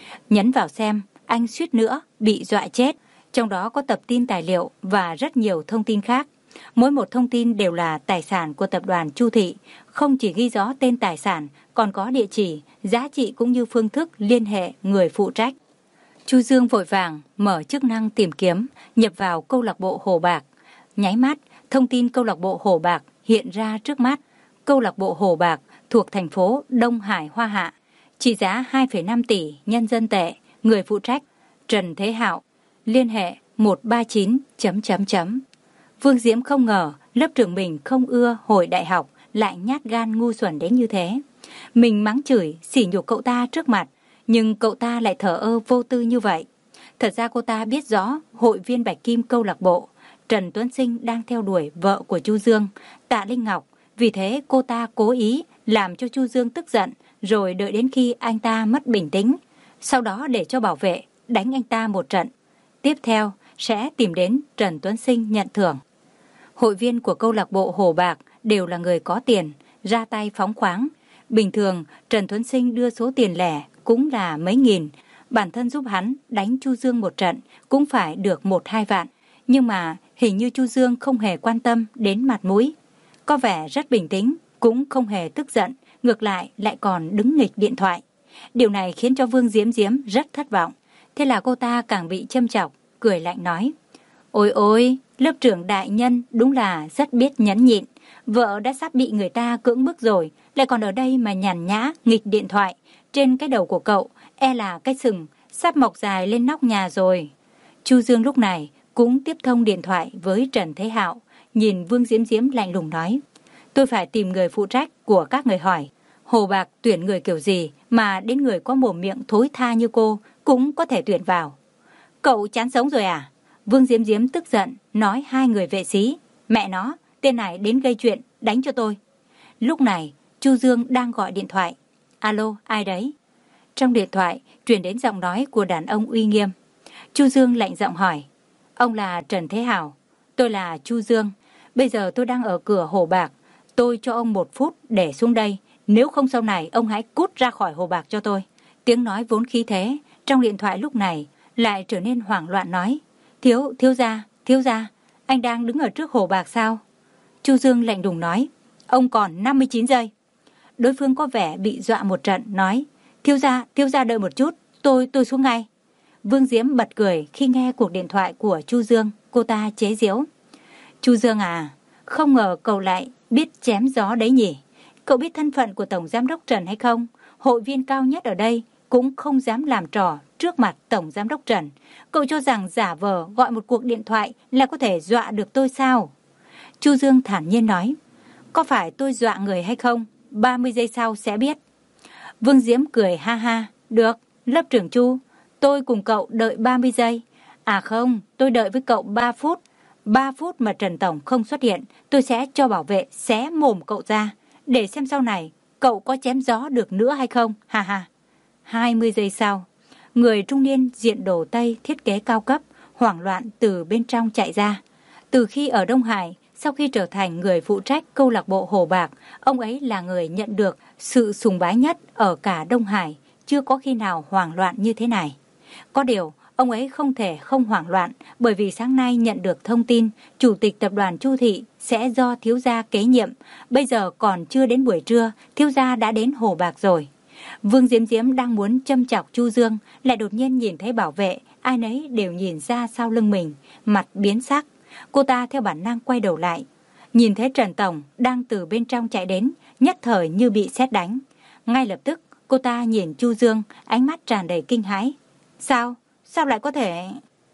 Nhấn vào xem, anh suýt nữa bị dọa chết. Trong đó có tập tin tài liệu và rất nhiều thông tin khác. Mỗi một thông tin đều là tài sản của tập đoàn Chu Thị, không chỉ ghi rõ tên tài sản, còn có địa chỉ, giá trị cũng như phương thức liên hệ người phụ trách. Chu Dương vội vàng mở chức năng tìm kiếm, nhập vào câu lạc bộ Hồ Bạc. Nháy mắt, thông tin câu lạc bộ Hồ Bạc hiện ra trước mắt. Câu lạc bộ Hồ Bạc thuộc thành phố Đông Hải Hoa Hạ, trị giá hai phẩy năm tỷ nhân dân tệ, người phụ trách Trần Thế Hạo, liên hệ một ba chín chấm chấm chấm. Vương Diễm không ngờ lớp trưởng mình không ưa hồi đại học lại nhát gan ngu xuẩn đến như thế. Mình mắng chửi, sỉ nhục cậu ta trước mặt, nhưng cậu ta lại thờ ơ vô tư như vậy. Thật ra cô ta biết rõ hội viên Bạch Kim câu lạc bộ Trần Tuấn Sinh đang theo đuổi vợ của Chu Dương, Tạ Linh Ngọc. Vì thế cô ta cố ý làm cho Chu Dương tức giận, rồi đợi đến khi anh ta mất bình tĩnh, sau đó để cho bảo vệ đánh anh ta một trận. Tiếp theo sẽ tìm đến Trần Tuấn Sinh nhận thưởng. Hội viên của câu lạc bộ Hồ Bạc đều là người có tiền, ra tay phóng khoáng. Bình thường Trần Tuấn Sinh đưa số tiền lẻ cũng là mấy nghìn, bản thân giúp hắn đánh Chu Dương một trận cũng phải được một hai vạn. Nhưng mà hình như Chu Dương không hề quan tâm đến mặt mũi, có vẻ rất bình tĩnh, cũng không hề tức giận, ngược lại lại còn đứng nghịch điện thoại. Điều này khiến cho Vương Diễm Diễm rất thất vọng. Thế là cô ta càng bị châm chọc, cười lạnh nói: Ôi ôi, lớp trưởng đại nhân đúng là rất biết nhẫn nhịn. Vợ đã sắp bị người ta cưỡng bức rồi, lại còn ở đây mà nhàn nhã nghịch điện thoại. Trên cái đầu của cậu e là cái sừng sắp mọc dài lên nóc nhà rồi. Chu Dương lúc này cũng tiếp thông điện thoại với Trần Thế Hạo, nhìn Vương Diễm Diễm lạnh lùng nói: Tôi phải tìm người phụ trách của các người hỏi, Hồ Bạc tuyển người kiểu gì mà đến người có mồm miệng thối tha như cô cũng có thể tuyển vào. Cậu chán sống rồi à? Vương Diễm Diễm tức giận nói hai người vệ sĩ: Mẹ nó, tên này đến gây chuyện, đánh cho tôi. Lúc này Chu Dương đang gọi điện thoại. Alo, ai đấy? Trong điện thoại truyền đến giọng nói của đàn ông uy nghiêm. Chu Dương lạnh giọng hỏi: Ông là Trần Thế Hảo? Tôi là Chu Dương. Bây giờ tôi đang ở cửa Hồ Bạc. Tôi cho ông một phút để xuống đây. Nếu không sau này ông hãy cút ra khỏi Hồ Bạc cho tôi. Tiếng nói vốn khí thế trong điện thoại lúc này lại trở nên hoảng loạn nói: Thiếu, thiếu gia, thiếu gia, anh đang đứng ở trước Hồ Bạc sao? Chu Dương lạnh lùng nói: Ông còn năm mươi chín giây. Đối phương có vẻ bị dọa một trận, nói: Thiếu gia, thiếu gia đợi một chút, tôi tôi xuống ngay. Vương Diễm bật cười khi nghe cuộc điện thoại của Chu Dương. Cô ta chế giễu: Chu Dương à, không ngờ cậu lại biết chém gió đấy nhỉ. Cậu biết thân phận của Tổng Giám đốc Trần hay không? Hội viên cao nhất ở đây cũng không dám làm trò trước mặt Tổng Giám đốc Trần. Cậu cho rằng giả vờ gọi một cuộc điện thoại là có thể dọa được tôi sao? Chu Dương thản nhiên nói: Có phải tôi dọa người hay không? ba mươi giây sau sẽ biết. Vương Diễm cười ha ha: Được, lớp trưởng Chu, tôi cùng cậu đợi ba mươi giây. À không, tôi đợi với cậu ba phút. ba phút mà Trần Tổng không xuất hiện, tôi sẽ cho bảo vệ xé mồm cậu ra, để xem sau này cậu có chém gió được nữa hay không, ha ha. hai mươi giây sau, người trung niên diện đồ Tây thiết kế cao cấp, hoảng loạn từ bên trong chạy ra. Từ khi ở Đông Hải, sau khi trở thành người phụ trách câu lạc bộ Hồ Bạc, ông ấy là người nhận được sự sùng bái nhất ở cả Đông Hải, chưa có khi nào hoảng loạn như thế này. Có điều, ông ấy không thể không hoảng loạn, bởi vì sáng nay nhận được thông tin chủ tịch tập đoàn Chu Thị sẽ do thiếu gia kế nhiệm. Bây giờ còn chưa đến buổi trưa, thiếu gia đã đến Hồ Bạc rồi. Vương Diễm Diễm đang muốn châm chọc Chu Dương, lại đột nhiên nhìn thấy bảo vệ, ai nấy đều nhìn ra sau lưng mình, mặt biến sắc. Cô ta theo bản năng quay đầu lại, nhìn thấy Trần Tổng đang từ bên trong chạy đến, nhất thời như bị sét đánh. Ngay lập tức cô ta nhìn Chu Dương, ánh mắt tràn đầy kinh hãi. Sao? Sao lại có thể?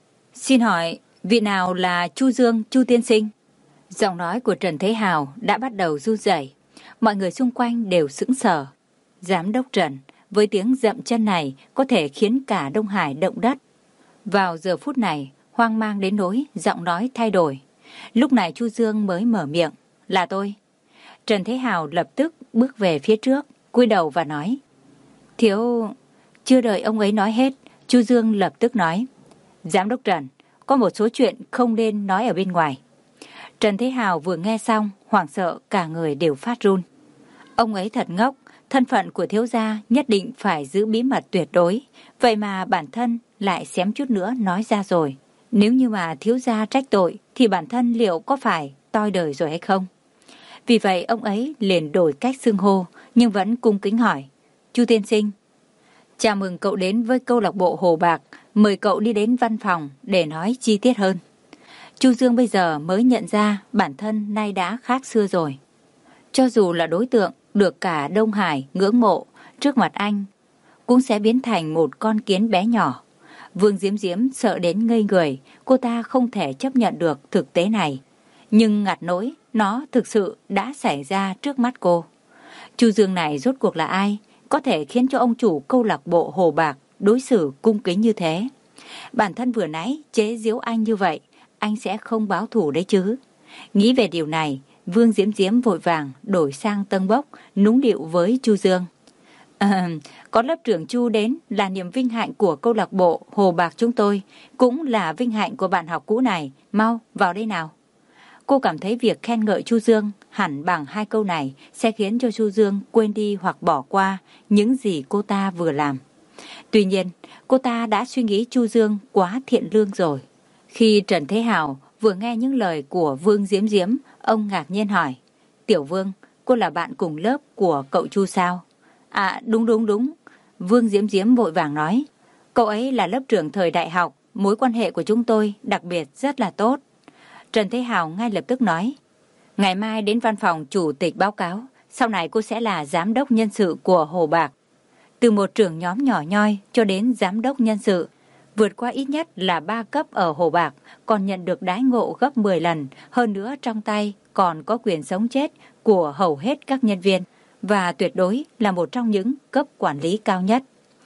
Xin hỏi, vị nào là Chu Dương, Chu tiên sinh? Giọng nói của Trần Thế Hào đã bắt đầu run rẩy. Mọi người xung quanh đều sững sờ. Giám đốc Trần, với tiếng dậm chân này có thể khiến cả Đông Hải động đất. Vào giờ phút này, hoang mang đến nỗi giọng nói thay đổi. Lúc này Chu Dương mới mở miệng: Là tôi. Trần Thế Hào lập tức bước về phía trước, cúi đầu và nói: Thiếu... Chưa đợi ông ấy nói hết, Chu Dương lập tức nói: Giám đốc Trần, có một số chuyện không nên nói ở bên ngoài. Trần Thế Hào vừa nghe xong, hoảng sợ cả người đều phát run. Ông ấy thật ngốc, thân phận của thiếu gia nhất định phải giữ bí mật tuyệt đối, vậy mà bản thân lại xém chút nữa nói ra rồi. Nếu như mà thiếu gia trách tội thì bản thân liệu có phải toi đời rồi hay không? Vì vậy ông ấy liền đổi cách xưng hô, nhưng vẫn cung kính hỏi: Chu tiên sinh, chào mừng cậu đến với câu lạc bộ Hồ Bạc, mời cậu đi đến văn phòng để nói chi tiết hơn. Chu Dương bây giờ mới nhận ra bản thân nay đã khác xưa rồi. Cho dù là đối tượng được cả Đông Hải ngưỡng mộ, trước mặt anh cũng sẽ biến thành một con kiến bé nhỏ. Vương Diễm Diễm sợ đến ngây người, cô ta không thể chấp nhận được thực tế này. Nhưng ngặt nỗi, nó thực sự đã xảy ra trước mắt cô. Chu Dương này rốt cuộc là ai, có thể khiến cho ông chủ câu lạc bộ Hồ Bạc đối xử cung kính như thế? Bản thân vừa nãy chế giễu anh như vậy, anh sẽ không báo thù đấy chứ. Nghĩ về điều này, Vương Diễm Diễm vội vàng đổi sang tâng bốc, nũng nịu với Chu Dương. À, có lớp trưởng Chu đến là niềm vinh hạnh của câu lạc bộ Hồ Bạc chúng tôi, cũng là vinh hạnh của bạn học cũ này, mau vào đây nào. Cô cảm thấy việc khen ngợi Chu Dương hẳn bằng hai câu này sẽ khiến cho Chu Dương quên đi hoặc bỏ qua những gì cô ta vừa làm. Tuy nhiên, cô ta đã suy nghĩ Chu Dương quá thiện lương rồi. Khi Trần Thế Hào vừa nghe những lời của Vương Diễm Diễm, ông ngạc nhiên hỏi: Tiểu Vương, cô là bạn cùng lớp của cậu Chu sao? À đúng đúng đúng. Vương Diễm Diễm vội vàng nói: Cậu ấy là lớp trưởng thời đại học, mối quan hệ của chúng tôi đặc biệt rất là tốt. Trần Thế Hào ngay lập tức nói: Ngày mai đến văn phòng chủ tịch báo cáo, sau này cô sẽ là giám đốc nhân sự của Hồ Bạc. Từ một trưởng nhóm nhỏ nhoi cho đến giám đốc nhân sự, vượt qua ít nhất là ba cấp ở Hồ Bạc, còn nhận được đãi ngộ gấp mười lần, hơn nữa trong tay còn có quyền sống chết của hầu hết các nhân viên, và tuyệt đối là một trong những cấp quản lý cao nhất.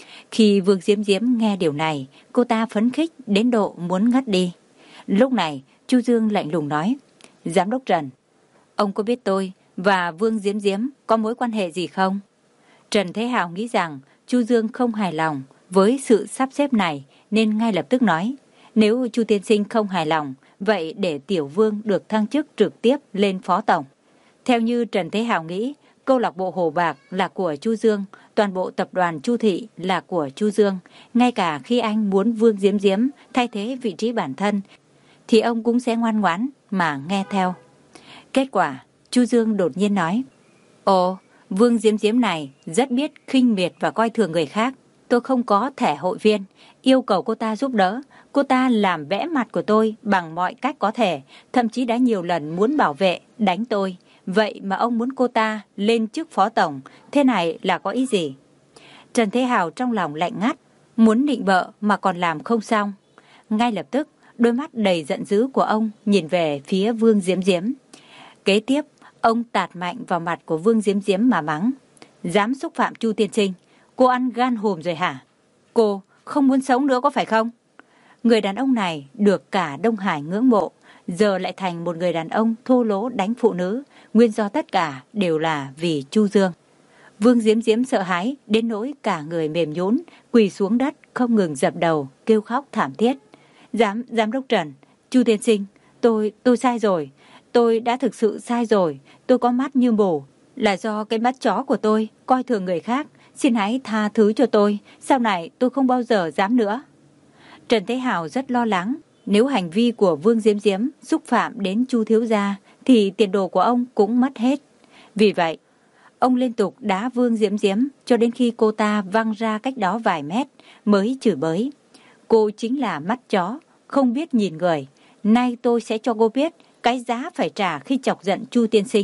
Khi Vương Diễm Diễm nghe điều này, cô ta phấn khích đến độ muốn ngất đi. Lúc này, Chu Dương lạnh lùng nói: Giám đốc Trần, ông có biết tôi và Vương Diễm Diễm có mối quan hệ gì không? Trần Thế Hào nghĩ rằng Chu Dương không hài lòng với sự sắp xếp này nên ngay lập tức nói: Nếu Chu tiên sinh không hài lòng, vậy để Tiểu Vương được thăng chức trực tiếp lên phó tổng. Theo như Trần Thế Hào nghĩ, câu lạc bộ Hồ Bạc là của Chu Dương, toàn bộ tập đoàn Chu Thị là của Chu Dương. Ngay cả khi anh muốn Vương Diễm Diễm thay thế vị trí bản thân, thì ông cũng sẽ ngoan ngoãn mà nghe theo. Kết quả, Chu Dương đột nhiên nói: Ồ, Vương Diễm Diễm này rất biết khinh miệt và coi thường người khác. Tôi không có thẻ hội viên, yêu cầu cô ta giúp đỡ. Cô ta làm bẽ mặt của tôi bằng mọi cách có thể, thậm chí đã nhiều lần muốn bảo vệ, đánh tôi. Vậy mà ông muốn cô ta lên chức phó tổng, thế này là có ý gì? Trần Thế Hào trong lòng lạnh ngắt, muốn nịnh bợ mà còn làm không xong. Ngay lập tức, đôi mắt đầy giận dữ của ông nhìn về phía Vương Diễm Diễm. Kế tiếp, ông tạt mạnh vào mặt của Vương Diễm Diễm mà mắng: Dám xúc phạm Chu tiên sinh, cô ăn gan hùm rồi hả? Cô không muốn sống nữa có phải không? Người đàn ông này được cả Đông Hải ngưỡng mộ, giờ lại thành một người đàn ông thô lỗ đánh phụ nữ, nguyên do tất cả đều là vì Chu Dương. Vương Diễm Diễm sợ hãi đến nỗi cả người mềm nhũn, quỳ xuống đất không ngừng dập đầu, kêu khóc thảm thiết. Giám, giám đốc Trần, Chu tiên sinh, tôi, tôi sai rồi, tôi đã thực sự sai rồi, tôi có mắt như mù, là do cái mắt chó của tôi coi thường người khác, xin hãy tha thứ cho tôi, sau này tôi không bao giờ dám nữa. Trần Thế Hào rất lo lắng, nếu hành vi của Vương Diễm Diễm xúc phạm đến Chu thiếu gia thì tiền đồ của ông cũng mất hết. Vì vậy, ông liên tục đá Vương Diễm Diễm cho đến khi cô ta văng ra cách đó vài mét mới chửi bới: Cô chính là mắt chó, không biết nhìn người. Nay tôi sẽ cho cô biết cái giá phải trả khi chọc giận Chu tiên sinh.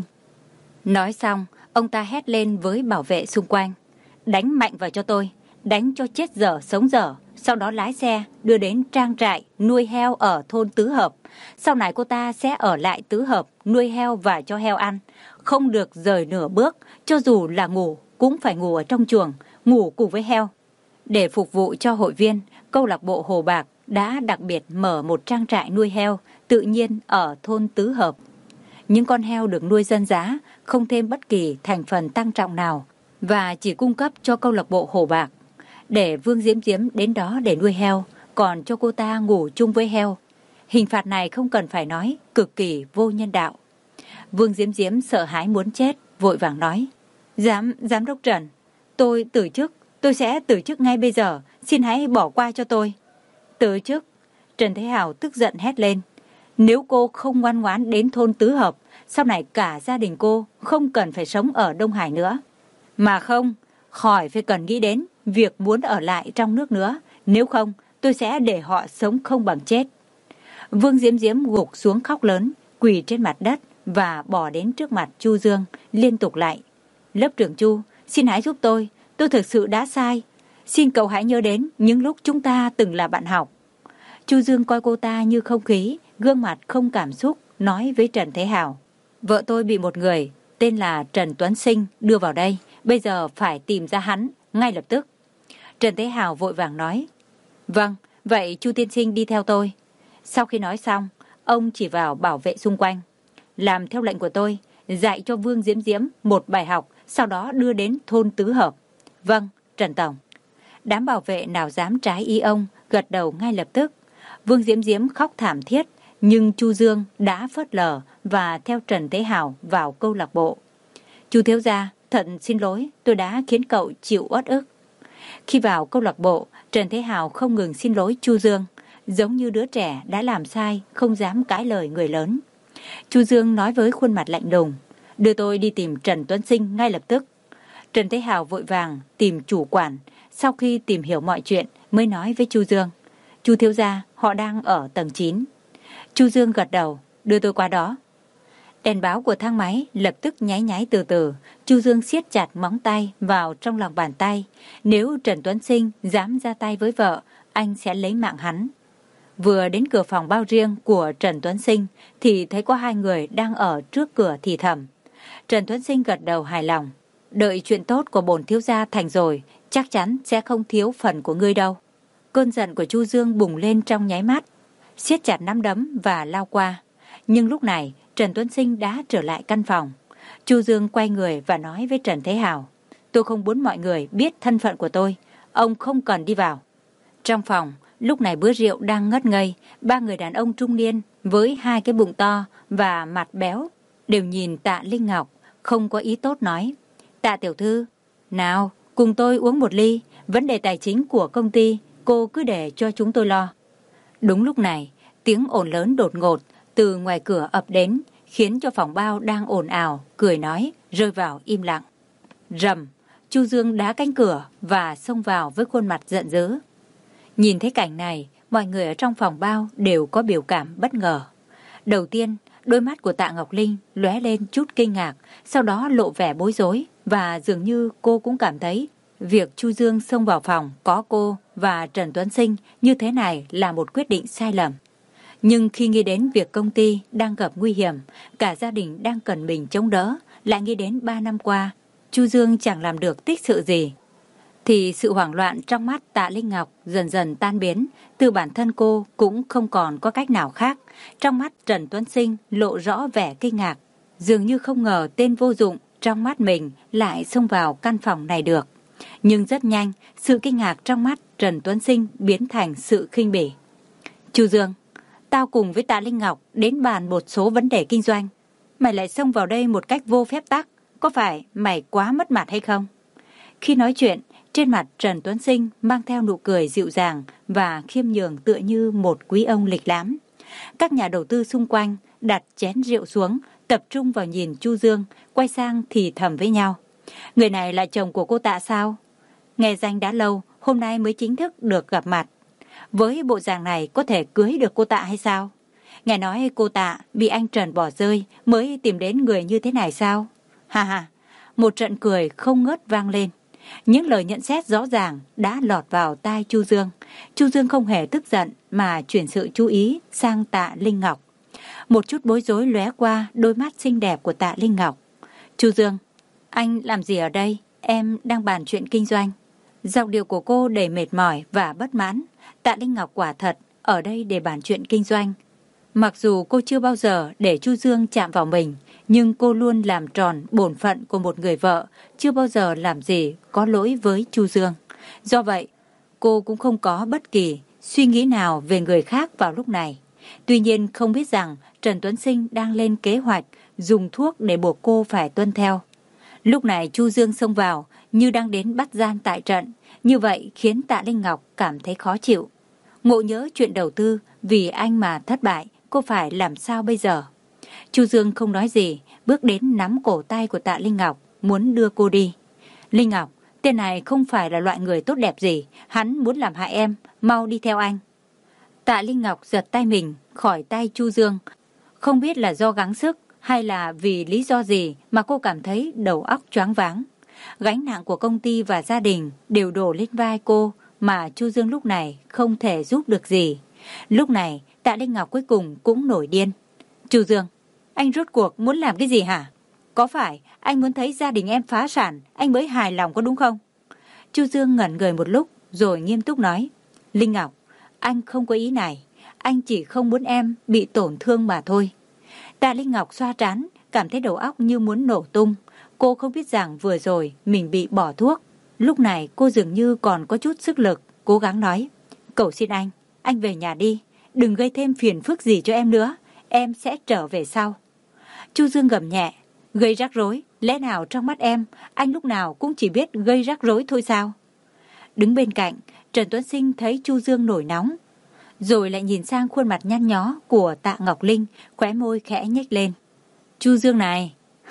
Nói xong, ông ta hét lên với bảo vệ xung quanh: Đánh mạnh vào cho tôi, đánh cho chết dở sống dở. Sau đó lái xe đưa đến trang trại nuôi heo ở thôn Tứ Hợp. Sau này cô ta sẽ ở lại Tứ Hợp nuôi heo và cho heo ăn, không được rời nửa bước, cho dù là ngủ cũng phải ngủ ở trong chuồng, ngủ cùng với heo. Để phục vụ cho hội viên, câu lạc bộ Hồ Bạc đã đặc biệt mở một trang trại nuôi heo tự nhiên ở thôn Tứ Hợp. Những con heo được nuôi dân dã, không thêm bất kỳ thành phần tăng trọng nào và chỉ cung cấp cho câu lạc bộ Hồ Bạc. Để Vương Diễm Diễm đến đó để nuôi heo, còn cho cô ta ngủ chung với heo. Hình phạt này không cần phải nói, cực kỳ vô nhân đạo. Vương Diễm Diễm sợ hãi muốn chết, vội vàng nói: Giám, giám đốc Trần, tôi từ chức, tôi sẽ từ chức ngay bây giờ, xin hãy bỏ qua cho tôi. Từ chức? Trần Thế Hào tức giận hét lên. Nếu cô không ngoan ngoãn đến thôn Tứ Hợp, sau này cả gia đình cô không cần phải sống ở Đông Hải nữa. Mà không, khỏi phải cần nghĩ đến việc muốn ở lại trong nước nữa, nếu không tôi sẽ để họ sống không bằng chết. Vương Diễm Diễm gục xuống khóc lớn, quỳ trên mặt đất và bỏ đến trước mặt Chu Dương, liên tục lại. Lớp trưởng Chu, xin hãy giúp tôi, tôi thực sự đã sai. Xin cậu hãy nhớ đến những lúc chúng ta từng là bạn học. Chu Dương coi cô ta như không khí, gương mặt không cảm xúc, nói với Trần Thế Hào. Vợ tôi bị một người tên là Trần Tuấn Sinh đưa vào đây, bây giờ phải tìm ra hắn ngay lập tức. Trần Thế Hào vội vàng nói. Vâng, vậy Chu tiên sinh đi theo tôi. Sau khi nói xong, ông chỉ vào bảo vệ xung quanh. Làm theo lệnh của tôi, dạy cho Vương Diễm Diễm một bài học, sau đó đưa đến thôn Tứ Hợp. Vâng, Trần Tổng. Đám bảo vệ nào dám trái ý ông, gật đầu ngay lập tức. Vương Diễm Diễm khóc thảm thiết, nhưng Chu Dương đã phớt lờ và theo Trần Thế Hào vào câu lạc bộ. Chu thiếu gia, thật xin lỗi, tôi đã khiến cậu chịu uất ức. Khi vào câu lạc bộ, Trần Thế Hào không ngừng xin lỗi Chu Dương, giống như đứa trẻ đã làm sai, không dám cãi lời người lớn. Chu Dương nói với khuôn mặt lạnh lùng, đưa tôi đi tìm Trần Tuấn Sinh ngay lập tức. Trần Thế Hào vội vàng tìm chủ quản, sau khi tìm hiểu mọi chuyện mới nói với Chu Dương. Chu thiếu gia, họ đang ở tầng chín. Chu Dương gật đầu, đưa tôi qua đó. Đèn báo của thang máy lập tức nháy nháy từ từ. Chu Dương siết chặt móng tay vào trong lòng bàn tay. Nếu Trần Tuấn Sinh dám ra tay với vợ, anh sẽ lấy mạng hắn. Vừa đến cửa phòng bao riêng của Trần Tuấn Sinh thì thấy có hai người đang ở trước cửa thì thầm. Trần Tuấn Sinh gật đầu hài lòng. Đợi chuyện tốt của bổn thiếu gia thành rồi, chắc chắn sẽ không thiếu phần của ngươi đâu. Cơn giận của Chu Dương bùng lên trong nháy mắt, siết chặt nắm đấm và lao qua. Nhưng lúc này Trần Tuấn Sinh đã trở lại căn phòng. Chu Dương quay người và nói với Trần Thế Hào. Tôi không muốn mọi người biết thân phận của tôi, ông không cần đi vào. Trong phòng, lúc này bữa rượu đang ngất ngây, ba người đàn ông trung niên với hai cái bụng to và mặt béo đều nhìn Tạ Linh Ngọc, không có ý tốt nói. Tạ tiểu thư, nào, cùng tôi uống một ly, vấn đề tài chính của công ty, cô cứ để cho chúng tôi lo. Đúng lúc này, tiếng ồn lớn đột ngột từ ngoài cửa ập đến, khiến cho phòng bao đang ồn ào, cười nói, rơi vào im lặng. Rầm, Chu Dương đá cánh cửa và xông vào với khuôn mặt giận dữ. Nhìn thấy cảnh này, mọi người ở trong phòng bao đều có biểu cảm bất ngờ. Đầu tiên, đôi mắt của Tạ Ngọc Linh lóe lên chút kinh ngạc, sau đó lộ vẻ bối rối và dường như cô cũng cảm thấy việc Chu Dương xông vào phòng có cô và Trần Tuấn Sinh như thế này là một quyết định sai lầm. Nhưng khi nghĩ đến việc công ty đang gặp nguy hiểm, cả gia đình đang cần mình chống đỡ, lại nghĩ đến ba năm qua, Chu Dương chẳng làm được tích sự gì, thì sự hoảng loạn trong mắt Tạ Linh Ngọc dần dần tan biến, từ bản thân cô cũng không còn có cách nào khác. Trong mắt Trần Tuấn Sinh lộ rõ vẻ kinh ngạc, dường như không ngờ tên vô dụng trong mắt mình lại xông vào căn phòng này được. Nhưng rất nhanh, sự kinh ngạc trong mắt Trần Tuấn Sinh biến thành sự khinh bỉ. Chu Dương, tao cùng với Tạ Linh Ngọc đến bàn một số vấn đề kinh doanh. Mày lại xông vào đây một cách vô phép tắc, có phải mày quá mất mặt hay không? Khi nói chuyện, trên mặt Trần Tuấn Sinh mang theo nụ cười dịu dàng và khiêm nhường tựa như một quý ông lịch lãm. Các nhà đầu tư xung quanh đặt chén rượu xuống, tập trung vào nhìn Chu Dương, quay sang thì thầm với nhau. Người này là chồng của cô Tạ sao? Nghe danh đã lâu, hôm nay mới chính thức được gặp mặt. Với bộ dạng này có thể cưới được cô Tạ hay sao? Nghe nói cô Tạ bị anh Trần bỏ rơi mới tìm đến người như thế này sao? Ha ha, một trận cười không ngớt vang lên. Những lời nhận xét rõ ràng đã lọt vào tai Chu Dương. Chu Dương không hề tức giận mà chuyển sự chú ý sang Tạ Linh Ngọc. Một chút bối rối lóe qua đôi mắt xinh đẹp của Tạ Linh Ngọc. Chu Dương, anh làm gì ở đây? Em đang bàn chuyện kinh doanh. Giọng điệu của cô đầy mệt mỏi và bất mãn. Tạ Linh Ngọc quả thật ở đây để bàn chuyện kinh doanh. Mặc dù cô chưa bao giờ để Chu Dương chạm vào mình, nhưng cô luôn làm tròn bổn phận của một người vợ, chưa bao giờ làm gì có lỗi với Chu Dương. Do vậy, cô cũng không có bất kỳ suy nghĩ nào về người khác vào lúc này. Tuy nhiên không biết rằng Trần Tuấn Sinh đang lên kế hoạch dùng thuốc để buộc cô phải tuân theo. Lúc này Chu Dương xông vào như đang đến bắt gian tại trận, như vậy khiến Tạ Linh Ngọc cảm thấy khó chịu. Ngộ nhớ chuyện đầu tư, vì anh mà thất bại, cô phải làm sao bây giờ? Chu Dương không nói gì, bước đến nắm cổ tay của Tạ Linh Ngọc, muốn đưa cô đi. Linh Ngọc, tên này không phải là loại người tốt đẹp gì, hắn muốn làm hại em, mau đi theo anh. Tạ Linh Ngọc giật tay mình khỏi tay Chu Dương, không biết là do gắng sức hay là vì lý do gì mà cô cảm thấy đầu óc choáng váng. Gánh nặng của công ty và gia đình đều đổ lên vai cô, mà Chu Dương lúc này không thể giúp được gì. Lúc này Tạ Linh Ngọc cuối cùng cũng nổi điên. Chu Dương, anh rốt cuộc muốn làm cái gì hả? Có phải anh muốn thấy gia đình em phá sản anh mới hài lòng có đúng không? Chu Dương ngẩn người một lúc rồi nghiêm túc nói. Linh Ngọc, anh không có ý này, anh chỉ không muốn em bị tổn thương mà thôi. Tạ Linh Ngọc xoa trán, cảm thấy đầu óc như muốn nổ tung. Cô không biết rằng vừa rồi mình bị bỏ thuốc. Lúc này cô dường như còn có chút sức lực, cố gắng nói. Cầu xin anh, anh về nhà đi, đừng gây thêm phiền phức gì cho em nữa, em sẽ trở về sau. Chu Dương gầm nhẹ, gây rắc rối, lẽ nào trong mắt em, anh lúc nào cũng chỉ biết gây rắc rối thôi sao? Đứng bên cạnh, Trần Tuấn Sinh thấy Chu Dương nổi nóng, rồi lại nhìn sang khuôn mặt nhăn nhó của Tạ Ngọc Linh, khóe môi khẽ nhếch lên. Chu Dương này,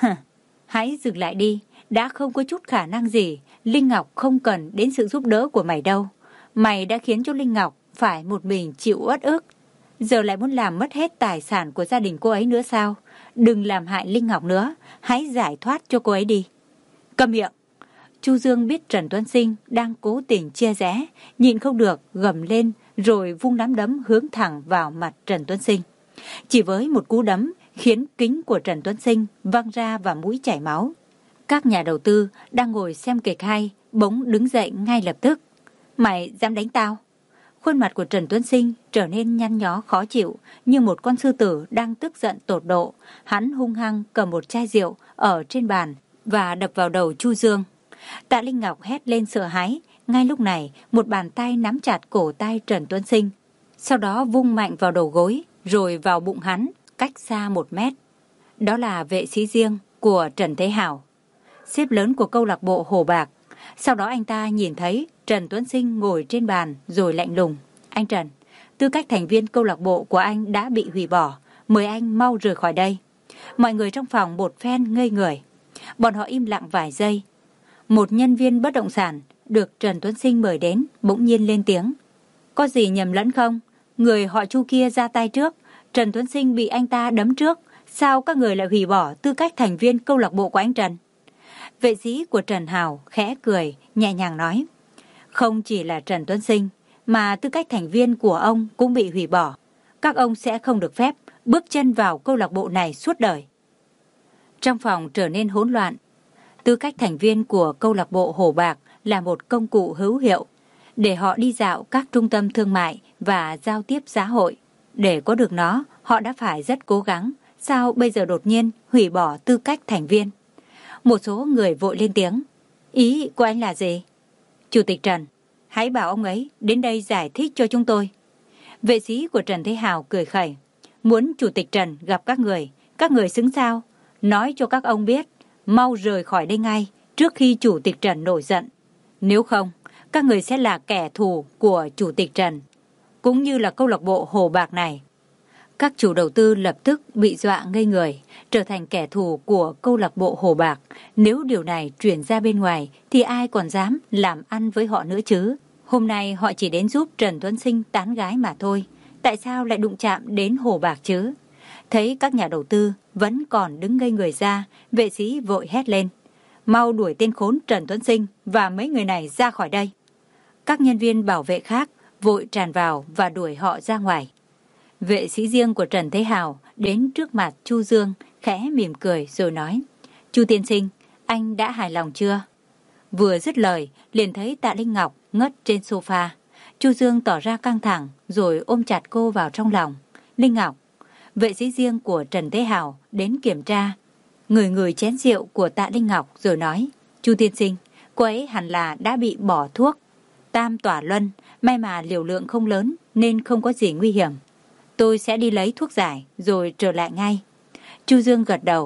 hãy dừng lại đi, đã không có chút khả năng gì, Linh Ngọc không cần đến sự giúp đỡ của mày đâu. Mày đã khiến cho Linh Ngọc phải một mình chịu uất ức, giờ lại muốn làm mất hết tài sản của gia đình cô ấy nữa sao? Đừng làm hại Linh Ngọc nữa, hãy giải thoát cho cô ấy đi. Câm miệng. Chu Dương biết Trần Tuấn Sinh đang cố tình chia rẽ, nhịn không được gầm lên rồi vung nắm đấm hướng thẳng vào mặt Trần Tuấn Sinh. Chỉ với một cú đấm khiến kính của Trần Tuấn Sinh văng ra và mũi chảy máu. Các nhà đầu tư đang ngồi xem kịch hay bỗng đứng dậy ngay lập tức. Mày dám đánh tao? Khuôn mặt của Trần Tuấn Sinh trở nên nhăn nhó khó chịu, như một con sư tử đang tức giận tột độ. Hắn hung hăng cầm một chai rượu ở trên bàn và đập vào đầu Chu Dương. Tạ Linh Ngọc hét lên sợ hãi. Ngay lúc này, một bàn tay nắm chặt cổ tay Trần Tuấn Sinh, sau đó vung mạnh vào đầu gối, rồi vào bụng hắn, cách xa một mét. Đó là vệ sĩ riêng của Trần Thế Hảo, sếp lớn của câu lạc bộ Hồ Bạc. Sau đó anh ta nhìn thấy Trần Tuấn Sinh ngồi trên bàn rồi lạnh lùng. Anh Trần, tư cách thành viên câu lạc bộ của anh đã bị hủy bỏ, mời anh mau rời khỏi đây. Mọi người trong phòng một phen ngây người. Bọn họ im lặng vài giây. Một nhân viên bất động sản được Trần Tuấn Sinh mời đến bỗng nhiên lên tiếng. Có gì nhầm lẫn không? Người họ Chu kia ra tay trước, Trần Tuấn Sinh bị anh ta đấm trước. Sao các người lại hủy bỏ tư cách thành viên câu lạc bộ của anh Trần? Vệ sĩ của Trần Hào khẽ cười, nhẹ nhàng nói. Không chỉ là Trần Tuấn Sinh, mà tư cách thành viên của ông cũng bị hủy bỏ. Các ông sẽ không được phép bước chân vào câu lạc bộ này suốt đời. Trong phòng trở nên hỗn loạn. Tư cách thành viên của câu lạc bộ Hồ Bạc là một công cụ hữu hiệu để họ đi dạo các trung tâm thương mại và giao tiếp xã hội. Để có được nó, họ đã phải rất cố gắng. Sao bây giờ đột nhiên hủy bỏ tư cách thành viên? Một số người vội lên tiếng. Ý của anh là gì? Chủ tịch Trần, hãy bảo ông ấy đến đây giải thích cho chúng tôi. Vệ sĩ của Trần Thế Hào cười khẩy. Muốn Chủ tịch Trần gặp các người, các người xứng sao? Nói cho các ông biết, mau rời khỏi đây ngay trước khi Chủ tịch Trần nổi giận. Nếu không, các người sẽ là kẻ thù của Chủ tịch Trần, cũng như là câu lạc bộ Hồ Bạc này. Các chủ đầu tư lập tức bị dọa ngây người, trở thành kẻ thù của câu lạc bộ Hồ Bạc. Nếu điều này truyền ra bên ngoài thì ai còn dám làm ăn với họ nữa chứ? Hôm nay họ chỉ đến giúp Trần Tuấn Sinh tán gái mà thôi. Tại sao lại đụng chạm đến Hồ Bạc chứ? Thấy các nhà đầu tư vẫn còn đứng ngây người ra, vệ sĩ vội hét lên. Mau đuổi tên khốn Trần Tuấn Sinh và mấy người này ra khỏi đây. Các nhân viên bảo vệ khác vội tràn vào và đuổi họ ra ngoài. Vệ sĩ riêng của Trần Thế Hào đến trước mặt Chu Dương, khẽ mỉm cười rồi nói. Chu tiên sinh, anh đã hài lòng chưa? Vừa dứt lời, liền thấy Tạ Linh Ngọc ngất trên sofa. Chu Dương tỏ ra căng thẳng rồi ôm chặt cô vào trong lòng. Linh Ngọc. Vệ sĩ riêng của Trần Thế Hào đến kiểm tra, ngửi ngửi chén rượu của Tạ Linh Ngọc rồi nói. Chu tiên sinh, cô ấy hẳn là đã bị bỏ thuốc tam tỏa luân, may mà liều lượng không lớn nên không có gì nguy hiểm. Tôi sẽ đi lấy thuốc giải rồi trở lại ngay. Chu Dương gật đầu.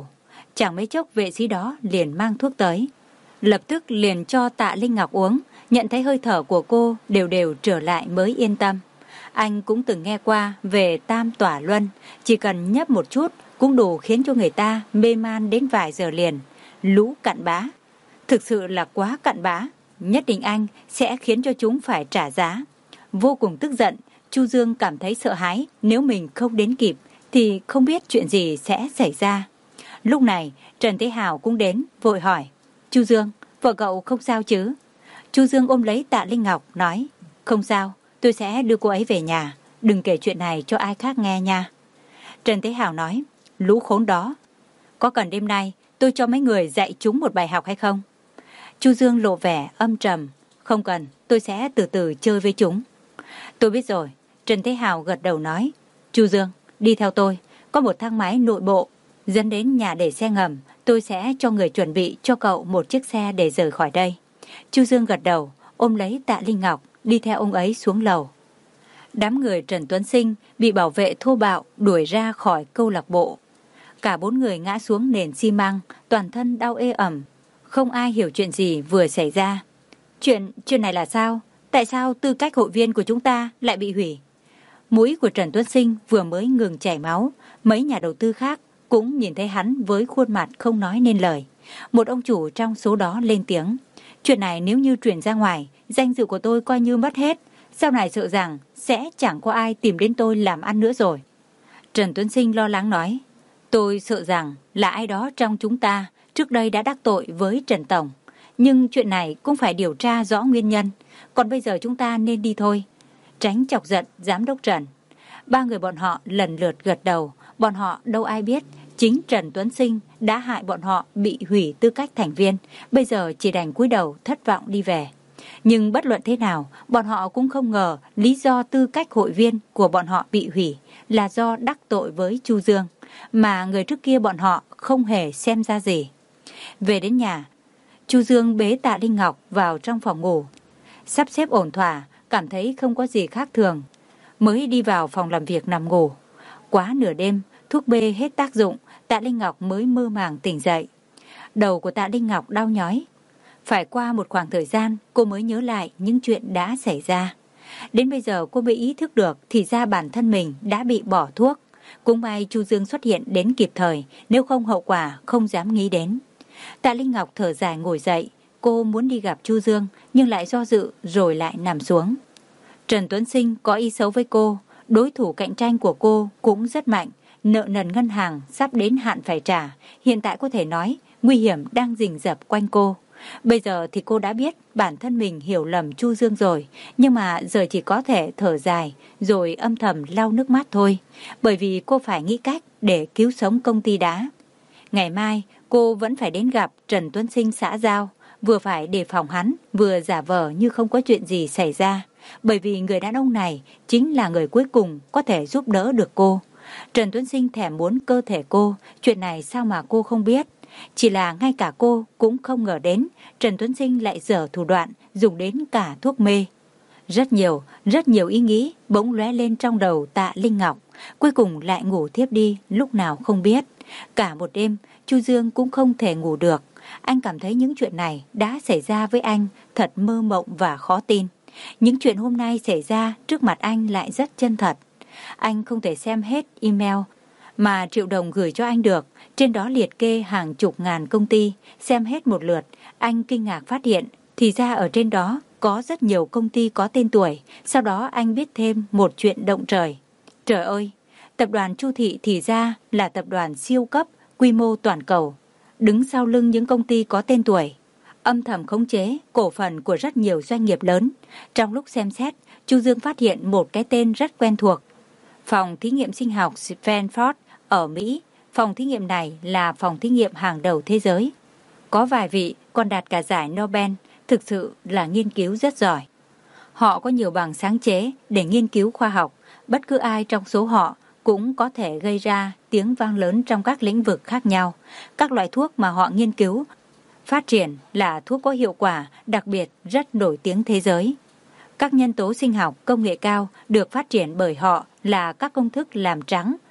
Chẳng mấy chốc vệ sĩ đó liền mang thuốc tới. Lập tức liền cho Tạ Linh Ngọc uống, nhận thấy hơi thở của cô đều đều trở lại mới yên tâm. Anh cũng từng nghe qua về tam tỏa luân, chỉ cần nhấp một chút cũng đủ khiến cho người ta mê man đến vài giờ liền. Lũ cặn bã, thực sự là quá cặn bã, nhất định anh sẽ khiến cho chúng phải trả giá. Vô cùng tức giận, Chu Dương cảm thấy sợ hãi, nếu mình không đến kịp thì không biết chuyện gì sẽ xảy ra. Lúc này Trần Thế Hào cũng đến, vội hỏi: Chu Dương, vợ cậu không sao chứ? Chu Dương ôm lấy Tạ Linh Ngọc nói: Không sao, tôi sẽ đưa cô ấy về nhà, đừng kể chuyện này cho ai khác nghe nha. Trần Thế Hào nói: Lũ khốn đó, có cần đêm nay tôi cho mấy người dạy chúng một bài học hay không? Chu Dương lộ vẻ âm trầm: Không cần, tôi sẽ từ từ chơi với chúng. Tôi biết rồi. Trần Thế Hào gật đầu nói: Chu Dương, đi theo tôi, có một thang máy nội bộ dẫn đến nhà để xe ngầm, tôi sẽ cho người chuẩn bị cho cậu một chiếc xe để rời khỏi đây. Chu Dương gật đầu, ôm lấy Tạ Linh Ngọc, đi theo ông ấy xuống lầu. Đám người Trần Tuấn Sinh bị bảo vệ thô bạo đuổi ra khỏi câu lạc bộ. Cả bốn người ngã xuống nền xi măng, toàn thân đau ê ẩm. Không ai hiểu chuyện gì vừa xảy ra. Chuyện, chuyện này là sao? Tại sao tư cách hội viên của chúng ta lại bị hủy? Mũi của Trần Tuấn Sinh vừa mới ngừng chảy máu, mấy nhà đầu tư khác cũng nhìn thấy hắn với khuôn mặt không nói nên lời. Một ông chủ trong số đó lên tiếng: Chuyện này nếu như truyền ra ngoài, danh dự của tôi coi như mất hết. Sau này sợ rằng sẽ chẳng có ai tìm đến tôi làm ăn nữa rồi. Trần Tuấn Sinh lo lắng nói: Tôi sợ rằng là ai đó trong chúng ta trước đây đã đắc tội với Trần Tổng. Nhưng chuyện này cũng phải điều tra rõ nguyên nhân. Còn bây giờ chúng ta nên đi thôi, tránh chọc giận giám đốc Trần. Ba người bọn họ lần lượt gật đầu. Bọn họ đâu ai biết chính Trần Tuấn Sinh đã hại bọn họ bị hủy tư cách thành viên. Bây giờ chỉ đành cúi đầu thất vọng đi về. Nhưng bất luận thế nào, bọn họ cũng không ngờ lý do tư cách hội viên của bọn họ bị hủy là do đắc tội với Chu Dương, mà người trước kia bọn họ không hề xem ra gì. Về đến nhà, Chu Dương bế Tạ Linh Ngọc vào trong phòng ngủ, sắp xếp ổn thỏa, cảm thấy không có gì khác thường, mới đi vào phòng làm việc nằm ngủ. Quá nửa đêm, thuốc bê hết tác dụng, Tạ Linh Ngọc mới mơ màng tỉnh dậy. Đầu của Tạ Linh Ngọc đau nhói. Phải qua một khoảng thời gian, cô mới nhớ lại những chuyện đã xảy ra. Đến bây giờ cô mới ý thức được thì ra bản thân mình đã bị bỏ thuốc. Cũng may Chu Dương xuất hiện đến kịp thời, nếu không hậu quả không dám nghĩ đến. Tạ Linh Ngọc thở dài ngồi dậy, cô muốn đi gặp Chu Dương nhưng lại do dự rồi lại nằm xuống. Trần Tuấn Sinh có ý xấu với cô, đối thủ cạnh tranh của cô cũng rất mạnh, nợ nần ngân hàng sắp đến hạn phải trả, hiện tại có thể nói nguy hiểm đang rình rập quanh cô. Bây giờ thì cô đã biết bản thân mình hiểu lầm Chu Dương rồi, nhưng mà giờ chỉ có thể thở dài rồi âm thầm lau nước mắt thôi, bởi vì cô phải nghĩ cách để cứu sống công ty đá. Ngày mai cô vẫn phải đến gặp Trần Tuấn Sinh xã giao, vừa phải đề phòng hắn, vừa giả vờ như không có chuyện gì xảy ra, bởi vì người đàn ông này chính là người cuối cùng có thể giúp đỡ được cô. Trần Tuấn Sinh thèm muốn cơ thể cô, chuyện này sao mà cô không biết. Chỉ là ngay cả cô cũng không ngờ đến Trần Tuấn Sinh lại dở thủ đoạn dùng đến cả thuốc mê. Rất nhiều, rất nhiều ý nghĩ bỗng lóe lên trong đầu Tạ Linh Ngọc, cuối cùng lại ngủ thiếp đi lúc nào không biết. Cả một đêm, Chu Dương cũng không thể ngủ được. Anh cảm thấy những chuyện này đã xảy ra với anh thật mơ mộng và khó tin. Những chuyện hôm nay xảy ra trước mặt anh lại rất chân thật. Anh không thể xem hết email mà Triệu Đồng gửi cho anh được. Trên đó liệt kê hàng chục ngàn công ty. Xem hết một lượt, anh kinh ngạc phát hiện thì ra ở trên đó có rất nhiều công ty có tên tuổi. Sau đó anh biết thêm một chuyện động trời. Trời ơi, tập đoàn Chu Thị thì ra là tập đoàn siêu cấp, quy mô toàn cầu, đứng sau lưng những công ty có tên tuổi, âm thầm khống chế cổ phần của rất nhiều doanh nghiệp lớn. Trong lúc xem xét, Chu Dương phát hiện một cái tên rất quen thuộc. Phòng thí nghiệm sinh học Stanford ở Mỹ. Phòng thí nghiệm này là phòng thí nghiệm hàng đầu thế giới. Có vài vị còn đạt cả giải Nobel, thực sự là nghiên cứu rất giỏi. Họ có nhiều bằng sáng chế để nghiên cứu khoa học. Bất cứ ai trong số họ cũng có thể gây ra tiếng vang lớn trong các lĩnh vực khác nhau. Các loại thuốc mà họ nghiên cứu, phát triển là thuốc có hiệu quả, đặc biệt rất nổi tiếng thế giới. Các nhân tố sinh học công nghệ cao được phát triển bởi họ là các công thức làm trắng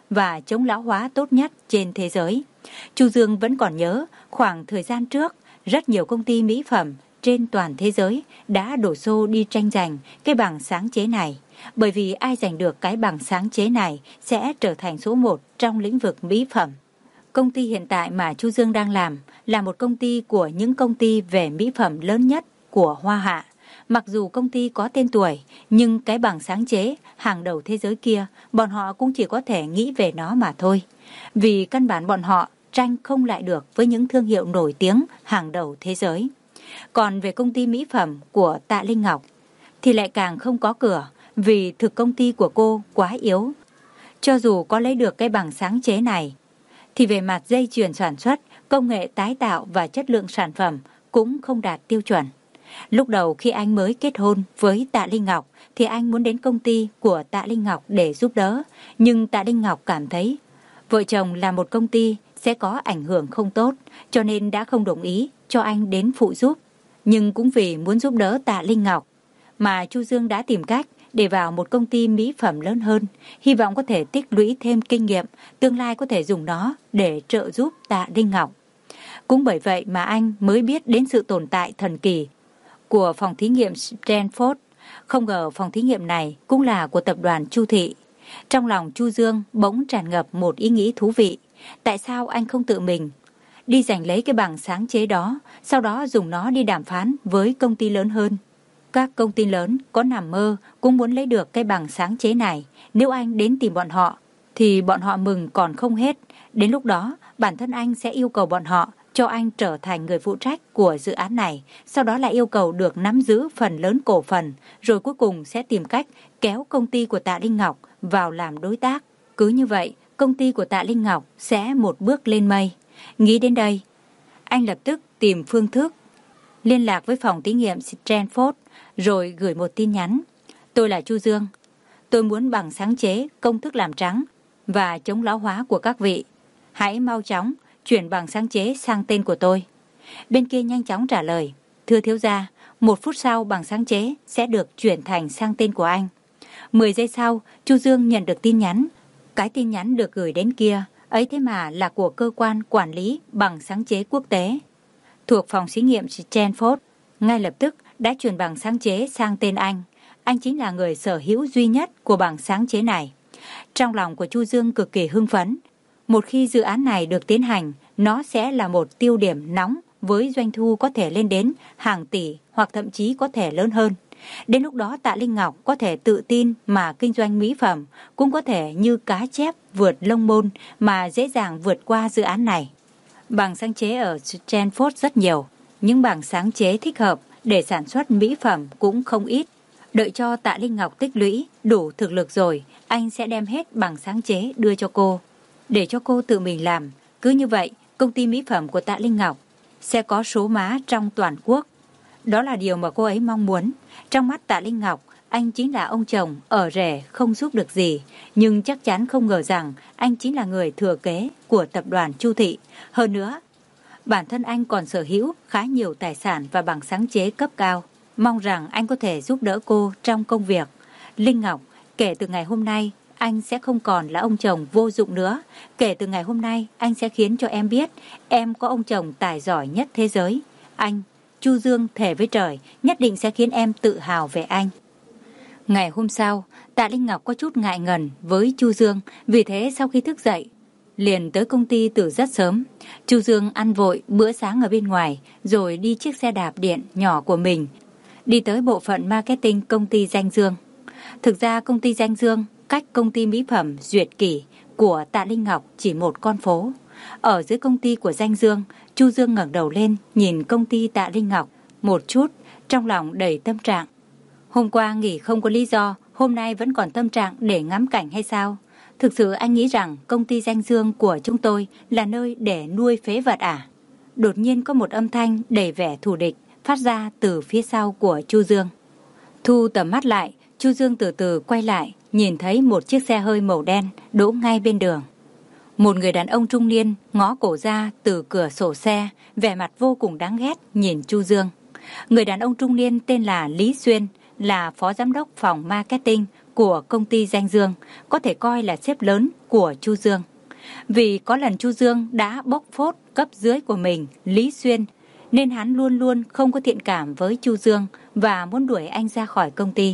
và chống lão hóa tốt nhất trên thế giới. Chu Dương vẫn còn nhớ khoảng thời gian trước, rất nhiều công ty mỹ phẩm trên toàn thế giới đã đổ xô đi tranh giành cái bằng sáng chế này, bởi vì ai giành được cái bằng sáng chế này sẽ trở thành số một trong lĩnh vực mỹ phẩm. Công ty hiện tại mà Chu Dương đang làm là một công ty của những công ty về mỹ phẩm lớn nhất của Hoa Hạ. Mặc dù công ty có tên tuổi, nhưng cái bằng sáng chế hàng đầu thế giới kia, bọn họ cũng chỉ có thể nghĩ về nó mà thôi. Vì căn bản bọn họ tranh không lại được với những thương hiệu nổi tiếng hàng đầu thế giới. Còn về công ty mỹ phẩm của Tạ Linh Ngọc thì lại càng không có cửa, vì thực công ty của cô quá yếu. Cho dù có lấy được cái bằng sáng chế này, thì về mặt dây chuyền sản xuất, công nghệ tái tạo và chất lượng sản phẩm cũng không đạt tiêu chuẩn. Lúc đầu khi anh mới kết hôn với Tạ Linh Ngọc thì anh muốn đến công ty của Tạ Linh Ngọc để giúp đỡ, nhưng Tạ Linh Ngọc cảm thấy vợ chồng là một công ty sẽ có ảnh hưởng không tốt, cho nên đã không đồng ý cho anh đến phụ giúp. Nhưng cũng vì muốn giúp đỡ Tạ Linh Ngọc mà Chu Dương đã tìm cách để vào một công ty mỹ phẩm lớn hơn, hy vọng có thể tích lũy thêm kinh nghiệm, tương lai có thể dùng nó để trợ giúp Tạ Linh Ngọc. Cũng bởi vậy mà anh mới biết đến sự tồn tại thần kỳ của phòng thí nghiệm Stanford. Không ngờ phòng thí nghiệm này cũng là của tập đoàn Chu Thị. Trong lòng Chu Dương bỗng tràn ngập một ý nghĩ thú vị. Tại sao anh không tự mình đi giành lấy cái bằng sáng chế đó, sau đó dùng nó đi đàm phán với công ty lớn hơn? Các công ty lớn có nằm mơ cũng muốn lấy được cái bằng sáng chế này. Nếu anh đến tìm bọn họ thì bọn họ mừng còn không hết. Đến lúc đó bản thân anh sẽ yêu cầu bọn họ cho anh trở thành người phụ trách của dự án này, sau đó lại yêu cầu được nắm giữ phần lớn cổ phần, rồi cuối cùng sẽ tìm cách kéo công ty của Tạ Linh Ngọc vào làm đối tác. Cứ như vậy, công ty của Tạ Linh Ngọc sẽ một bước lên mây. Nghĩ đến đây, anh lập tức tìm phương thức liên lạc với phòng thí nghiệm Stanford, rồi gửi một tin nhắn. Tôi là Chu Dương. Tôi muốn bằng sáng chế công thức làm trắng và chống lão hóa của các vị. Hãy mau chóng chuyển bằng sáng chế sang tên của tôi. Bên kia nhanh chóng trả lời. Thưa thiếu gia, một phút sau bằng sáng chế sẽ được chuyển thành sang tên của anh. Mười giây sau, Chu Dương nhận được tin nhắn. Cái tin nhắn được gửi đến kia, ấy thế mà là của cơ quan quản lý bằng sáng chế quốc tế thuộc phòng thí nghiệm Stanford. Ngay lập tức đã chuyển bằng sáng chế sang tên anh. Anh chính là người sở hữu duy nhất của bằng sáng chế này. Trong lòng của Chu Dương cực kỳ hưng phấn. Một khi dự án này được tiến hành, nó sẽ là một tiêu điểm nóng với doanh thu có thể lên đến hàng tỷ hoặc thậm chí có thể lớn hơn. Đến lúc đó Tạ Linh Ngọc có thể tự tin mà kinh doanh mỹ phẩm, cũng có thể như cá chép vượt lông môn mà dễ dàng vượt qua dự án này. Bằng sáng chế ở Stanford rất nhiều, những bằng sáng chế thích hợp để sản xuất mỹ phẩm cũng không ít. Đợi cho Tạ Linh Ngọc tích lũy đủ thực lực rồi, anh sẽ đem hết bằng sáng chế đưa cho cô, để cho cô tự mình làm. Cứ như vậy, công ty mỹ phẩm của Tạ Linh Ngọc sẽ có số má trong toàn quốc. Đó là điều mà cô ấy mong muốn. Trong mắt Tạ Linh Ngọc, anh chính là ông chồng ở rể không giúp được gì, nhưng chắc chắn không ngờ rằng anh chính là người thừa kế của tập đoàn Chu Thị. Hơn nữa, bản thân anh còn sở hữu khá nhiều tài sản và bằng sáng chế cấp cao. Mong rằng anh có thể giúp đỡ cô trong công việc. Linh Ngọc, kể từ ngày hôm nay, anh sẽ không còn là ông chồng vô dụng nữa. Kể từ ngày hôm nay, anh sẽ khiến cho em biết em có ông chồng tài giỏi nhất thế giới. Anh, Chu Dương thề với trời, nhất định sẽ khiến em tự hào về anh. Ngày hôm sau, Tạ Linh Ngọc có chút ngại ngần với Chu Dương, vì thế sau khi thức dậy, liền tới công ty từ rất sớm. Chu Dương ăn vội bữa sáng ở bên ngoài, rồi đi chiếc xe đạp điện nhỏ của mình, đi tới bộ phận marketing công ty Danh Dương. Thực ra công ty Danh Dương cách công ty mỹ phẩm Duyệt Kỷ của Tạ Linh Ngọc chỉ một con phố. Ở dưới công ty của Danh Dương, Chu Dương ngẩng đầu lên nhìn công ty Tạ Linh Ngọc một chút, trong lòng đầy tâm trạng. Hôm qua nghỉ không có lý do, hôm nay vẫn còn tâm trạng để ngắm cảnh hay sao? Thực sự anh nghĩ rằng công ty Danh Dương của chúng tôi là nơi để nuôi phế vật à? Đột nhiên có một âm thanh đầy vẻ thù địch phát ra từ phía sau của Chu Dương. Thu tầm mắt lại, Chu Dương từ từ quay lại, nhìn thấy một chiếc xe hơi màu đen đỗ ngay bên đường. Một người đàn ông trung niên ngó cổ ra từ cửa sổ xe, vẻ mặt vô cùng đáng ghét nhìn Chu Dương. Người đàn ông trung niên tên là Lý Xuyên, là phó giám đốc phòng marketing của công ty Danh Dương, có thể coi là sếp lớn của Chu Dương. Vì có lần Chu Dương đã bóc phốt cấp dưới của mình, Lý Xuyên, nên hắn luôn luôn không có thiện cảm với Chu Dương và muốn đuổi anh ra khỏi công ty.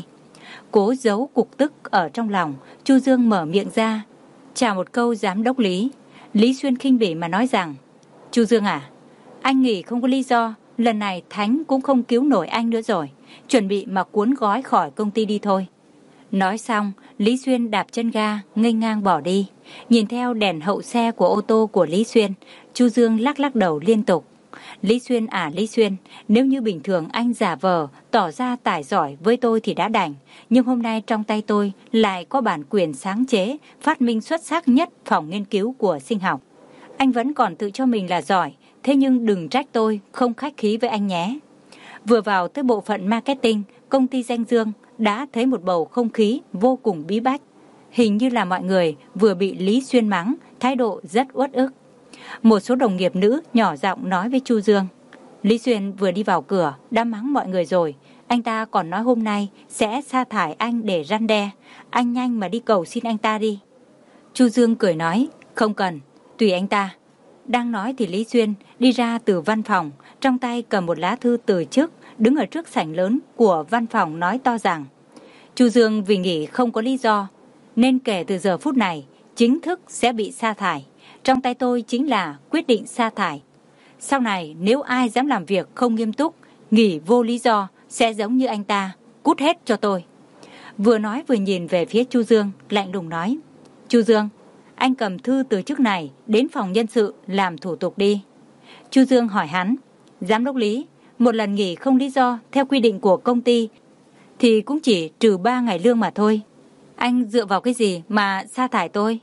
Cố giấu cục tức ở trong lòng, Chu Dương mở miệng ra, chào một câu giám đốc Lý. Lý Xuyên khinh bỉ mà nói rằng, Chu Dương à, anh nghỉ không có lý do, lần này Thánh cũng không cứu nổi anh nữa rồi, chuẩn bị mà cuốn gói khỏi công ty đi thôi. Nói xong, Lý Xuyên đạp chân ga, nghênh ngang bỏ đi. Nhìn theo đèn hậu xe của ô tô của Lý Xuyên, Chu Dương lắc lắc đầu liên tục. Lý Xuyên à Lý Xuyên, nếu như bình thường anh giả vờ, tỏ ra tài giỏi với tôi thì đã đành. Nhưng hôm nay trong tay tôi lại có bản quyền sáng chế, phát minh xuất sắc nhất phòng nghiên cứu của sinh học. Anh vẫn còn tự cho mình là giỏi, thế nhưng đừng trách tôi không khách khí với anh nhé. Vừa vào tới bộ phận marketing, công ty Danh Dương đã thấy một bầu không khí vô cùng bí bách. Hình như là mọi người vừa bị Lý Xuyên mắng, thái độ rất uất ức. Một số đồng nghiệp nữ nhỏ giọng nói với Chu Dương, Lý Xuyên vừa đi vào cửa đã mắng mọi người rồi, anh ta còn nói hôm nay sẽ sa thải anh để răn đe, anh nhanh mà đi cầu xin anh ta đi. Chu Dương cười nói, không cần, tùy anh ta. Đang nói thì Lý Xuyên đi ra từ văn phòng, trong tay cầm một lá thư từ chức, đứng ở trước sảnh lớn của văn phòng nói to rằng, Chu Dương vì nghỉ không có lý do, nên kể từ giờ phút này chính thức sẽ bị sa thải. Trong tay tôi chính là quyết định sa thải. Sau này nếu ai dám làm việc không nghiêm túc, nghỉ vô lý do, sẽ giống như anh ta, cút hết cho tôi. Vừa nói vừa nhìn về phía Chu Dương, lạnh lùng nói, Chu Dương, anh cầm thư từ chức này đến phòng nhân sự làm thủ tục đi. Chu Dương hỏi hắn, giám đốc Lý, một lần nghỉ không lý do theo quy định của công ty thì cũng chỉ trừ ba ngày lương mà thôi. Anh dựa vào cái gì mà sa thải tôi?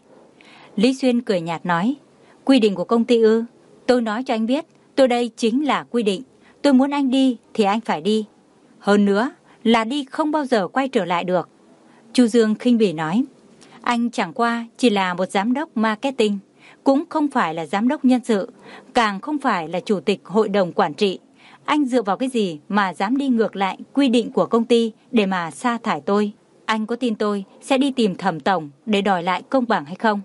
Lý Xuyên cười nhạt nói, quy định của công ty ư? Tôi nói cho anh biết, tôi đây chính là quy định. Tôi muốn anh đi thì anh phải đi. Hơn nữa là đi không bao giờ quay trở lại được. Chu Dương khinh bỉ nói, anh chẳng qua chỉ là một giám đốc marketing, cũng không phải là giám đốc nhân sự, càng không phải là chủ tịch hội đồng quản trị. Anh dựa vào cái gì mà dám đi ngược lại quy định của công ty để mà sa thải tôi? Anh có tin tôi sẽ đi tìm thẩm tổng để đòi lại công bằng hay không?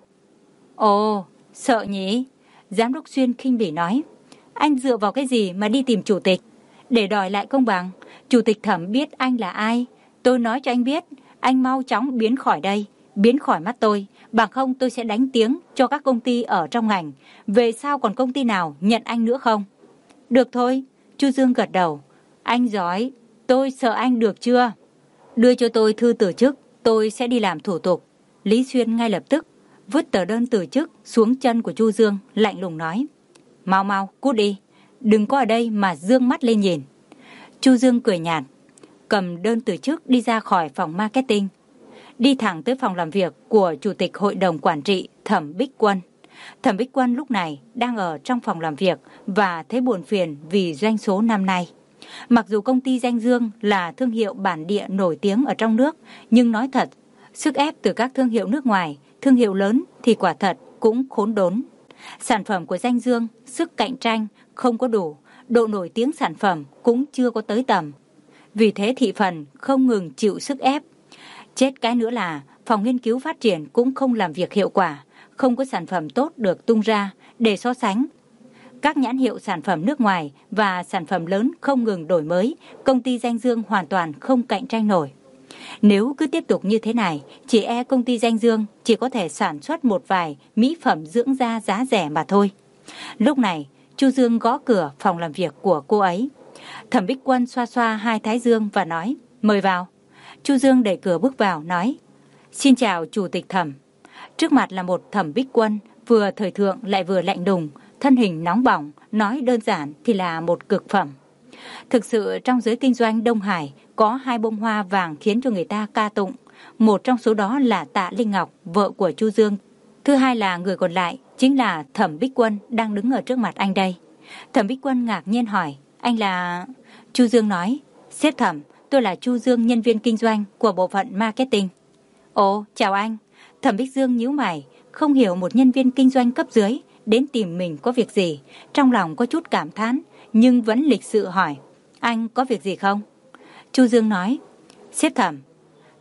Ồ, sợ nhỉ? Giám đốc Xuyên khinh bỉ nói, anh dựa vào cái gì mà đi tìm chủ tịch để đòi lại công bằng? Chủ tịch Thẩm biết anh là ai? Tôi nói cho anh biết, anh mau chóng biến khỏi đây, biến khỏi mắt tôi, bằng không tôi sẽ đánh tiếng cho các công ty ở trong ngành. Về sau còn công ty nào nhận anh nữa không? Được thôi, Chu Dương gật đầu. Anh giỏi, tôi sợ anh được chưa? Đưa cho tôi thư từ chức, tôi sẽ đi làm thủ tục. Lý Xuyên ngay lập tức vứt tờ đơn từ chức xuống chân của Chu Dương, lạnh lùng nói, mau mau cút đi, đừng có ở đây mà dương mắt lên nhìn. Chu Dương cười nhạt, cầm đơn từ chức đi ra khỏi phòng marketing, đi thẳng tới phòng làm việc của chủ tịch hội đồng quản trị Thẩm Bích Quân. Thẩm Bích Quân lúc này đang ở trong phòng làm việc và thấy buồn phiền vì doanh số năm nay. Mặc dù công ty Danh Dương là thương hiệu bản địa nổi tiếng ở trong nước, nhưng nói thật, sức ép từ các thương hiệu nước ngoài, thương hiệu lớn thì quả thật cũng khốn đốn. Sản phẩm của Danh Dương, sức cạnh tranh không có đủ, độ nổi tiếng sản phẩm cũng chưa có tới tầm. Vì thế thị phần không ngừng chịu sức ép. Chết cái nữa là phòng nghiên cứu phát triển cũng không làm việc hiệu quả, không có sản phẩm tốt được tung ra để so sánh. Các nhãn hiệu sản phẩm nước ngoài và sản phẩm lớn không ngừng đổi mới, công ty Danh Dương hoàn toàn không cạnh tranh nổi. Nếu cứ tiếp tục như thế này, chỉ e công ty Danh Dương chỉ có thể sản xuất một vài mỹ phẩm dưỡng da giá rẻ mà thôi. Lúc này, Chu Dương gõ cửa phòng làm việc của cô ấy. Thẩm Bích Quân xoa xoa hai thái dương và nói, mời vào. Chu Dương đẩy cửa bước vào, nói, xin chào Chủ tịch Thẩm. Trước mặt là một Thẩm Bích Quân, vừa thời thượng lại vừa lạnh lùng, thân hình nóng bỏng, nói đơn giản thì là một cực phẩm. Thực sự trong giới kinh doanh Đông Hải có hai bông hoa vàng khiến cho người ta ca tụng. Một trong số đó là Tạ Linh Ngọc, vợ của Chu Dương. Thứ hai là người còn lại chính là Thẩm Bích Quân đang đứng ở trước mặt anh đây. Thẩm Bích Quân ngạc nhiên hỏi, anh là... Chu Dương nói, sếp Thẩm, tôi là Chu Dương, nhân viên kinh doanh của bộ phận marketing. Ồ, chào anh. Thẩm Bích Dương nhíu mày, không hiểu một nhân viên kinh doanh cấp dưới đến tìm mình có việc gì. Trong lòng có chút cảm thán, nhưng vẫn lịch sự hỏi, anh có việc gì không? Chu Dương nói, sếp Thẩm,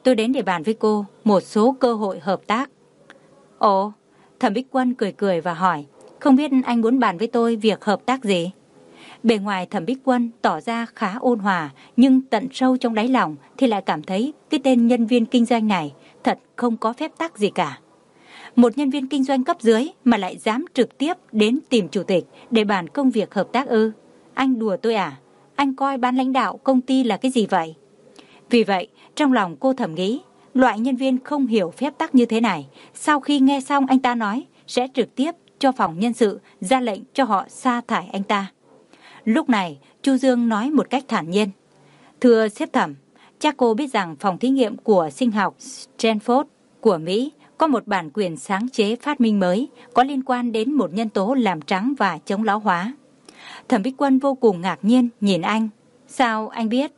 Tôi đến để bàn với cô một số cơ hội hợp tác. Ồ, Thẩm Bích Quân cười cười và hỏi, không biết anh muốn bàn với tôi việc hợp tác gì? Bề ngoài Thẩm Bích Quân tỏ ra khá ôn hòa, nhưng tận sâu trong đáy lòng thì lại cảm thấy cái tên nhân viên kinh doanh này thật không có phép tắc gì cả. Một nhân viên kinh doanh cấp dưới mà lại dám trực tiếp đến tìm chủ tịch để bàn công việc hợp tác ư? Anh đùa tôi à? Anh coi ban lãnh đạo công ty là cái gì vậy? Vì vậy, trong lòng cô thầm nghĩ, loại nhân viên không hiểu phép tắc như thế này, sau khi nghe xong anh ta nói, sẽ trực tiếp cho phòng nhân sự ra lệnh cho họ sa thải anh ta. Lúc này, Chu Dương nói một cách thản nhiên. Thưa sếp Thẩm, cha cô biết rằng phòng thí nghiệm của sinh học Stanford của Mỹ có một bản quyền sáng chế phát minh mới có liên quan đến một nhân tố làm trắng và chống lão hóa. Thẩm Bích Quân vô cùng ngạc nhiên nhìn anh. Sao anh biết?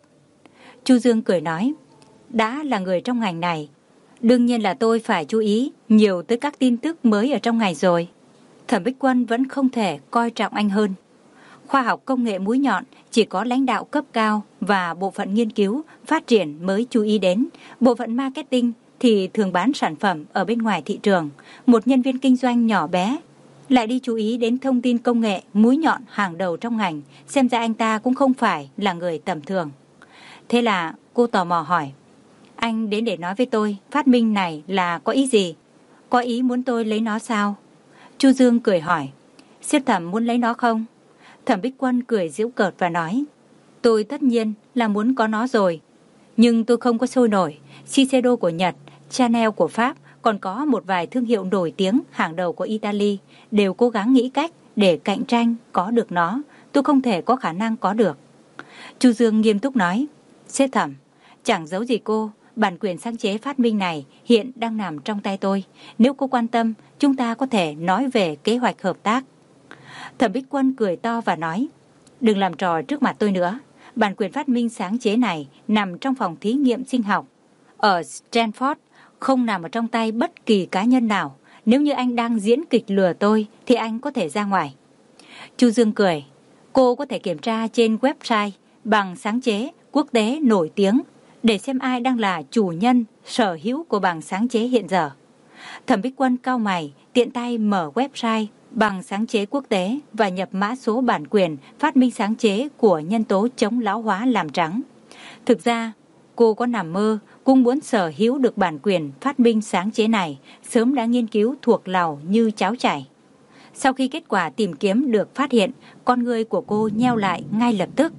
Chu Dương cười nói, đã là người trong ngành này, đương nhiên là tôi phải chú ý nhiều tới các tin tức mới ở trong ngành rồi. Thẩm Bích Quân vẫn không thể coi trọng anh hơn. Khoa học công nghệ mũi nhọn chỉ có lãnh đạo cấp cao và bộ phận nghiên cứu, phát triển mới chú ý đến. Bộ phận marketing thì thường bán sản phẩm ở bên ngoài thị trường. Một nhân viên kinh doanh nhỏ bé lại đi chú ý đến thông tin công nghệ mũi nhọn hàng đầu trong ngành. Xem ra anh ta cũng không phải là người tầm thường. Thế là cô tò mò hỏi, anh đến để nói với tôi phát minh này là có ý gì? Có ý muốn tôi lấy nó sao? Chu Dương cười hỏi, sếp Thẩm muốn lấy nó không? Thẩm Bích Quân cười giễu cợt và nói, tôi tất nhiên là muốn có nó rồi, nhưng tôi không có sôi nổi. Shiseido của Nhật, Chanel của Pháp, còn có một vài thương hiệu nổi tiếng hàng đầu của Italy đều cố gắng nghĩ cách để cạnh tranh có được nó. Tôi không thể có khả năng có được. Chu Dương nghiêm túc nói, sếp Thẩm, chẳng giấu gì cô, bản quyền sáng chế phát minh này hiện đang nằm trong tay tôi. Nếu cô quan tâm, chúng ta có thể nói về kế hoạch hợp tác. Thẩm Bích Quân cười to và nói, đừng làm trò trước mặt tôi nữa. Bản quyền phát minh sáng chế này nằm trong phòng thí nghiệm sinh học ở Stanford, không nằm ở trong tay bất kỳ cá nhân nào. Nếu như anh đang diễn kịch lừa tôi thì anh có thể ra ngoài. Chu Dương cười, cô có thể kiểm tra trên website bằng sáng chế quốc tế nổi tiếng để xem ai đang là chủ nhân sở hữu của bằng sáng chế hiện giờ. Thẩm Bích Quân cau mày, tiện tay mở website bằng sáng chế quốc tế và nhập mã số bản quyền phát minh sáng chế của nhân tố chống lão hóa làm trắng. Thực ra, cô có nằm mơ cũng muốn sở hữu được bản quyền phát minh sáng chế này, sớm đã nghiên cứu thuộc lòng như cháo chảy. Sau khi kết quả tìm kiếm được phát hiện, con ngươi của cô nheo lại ngay lập tức.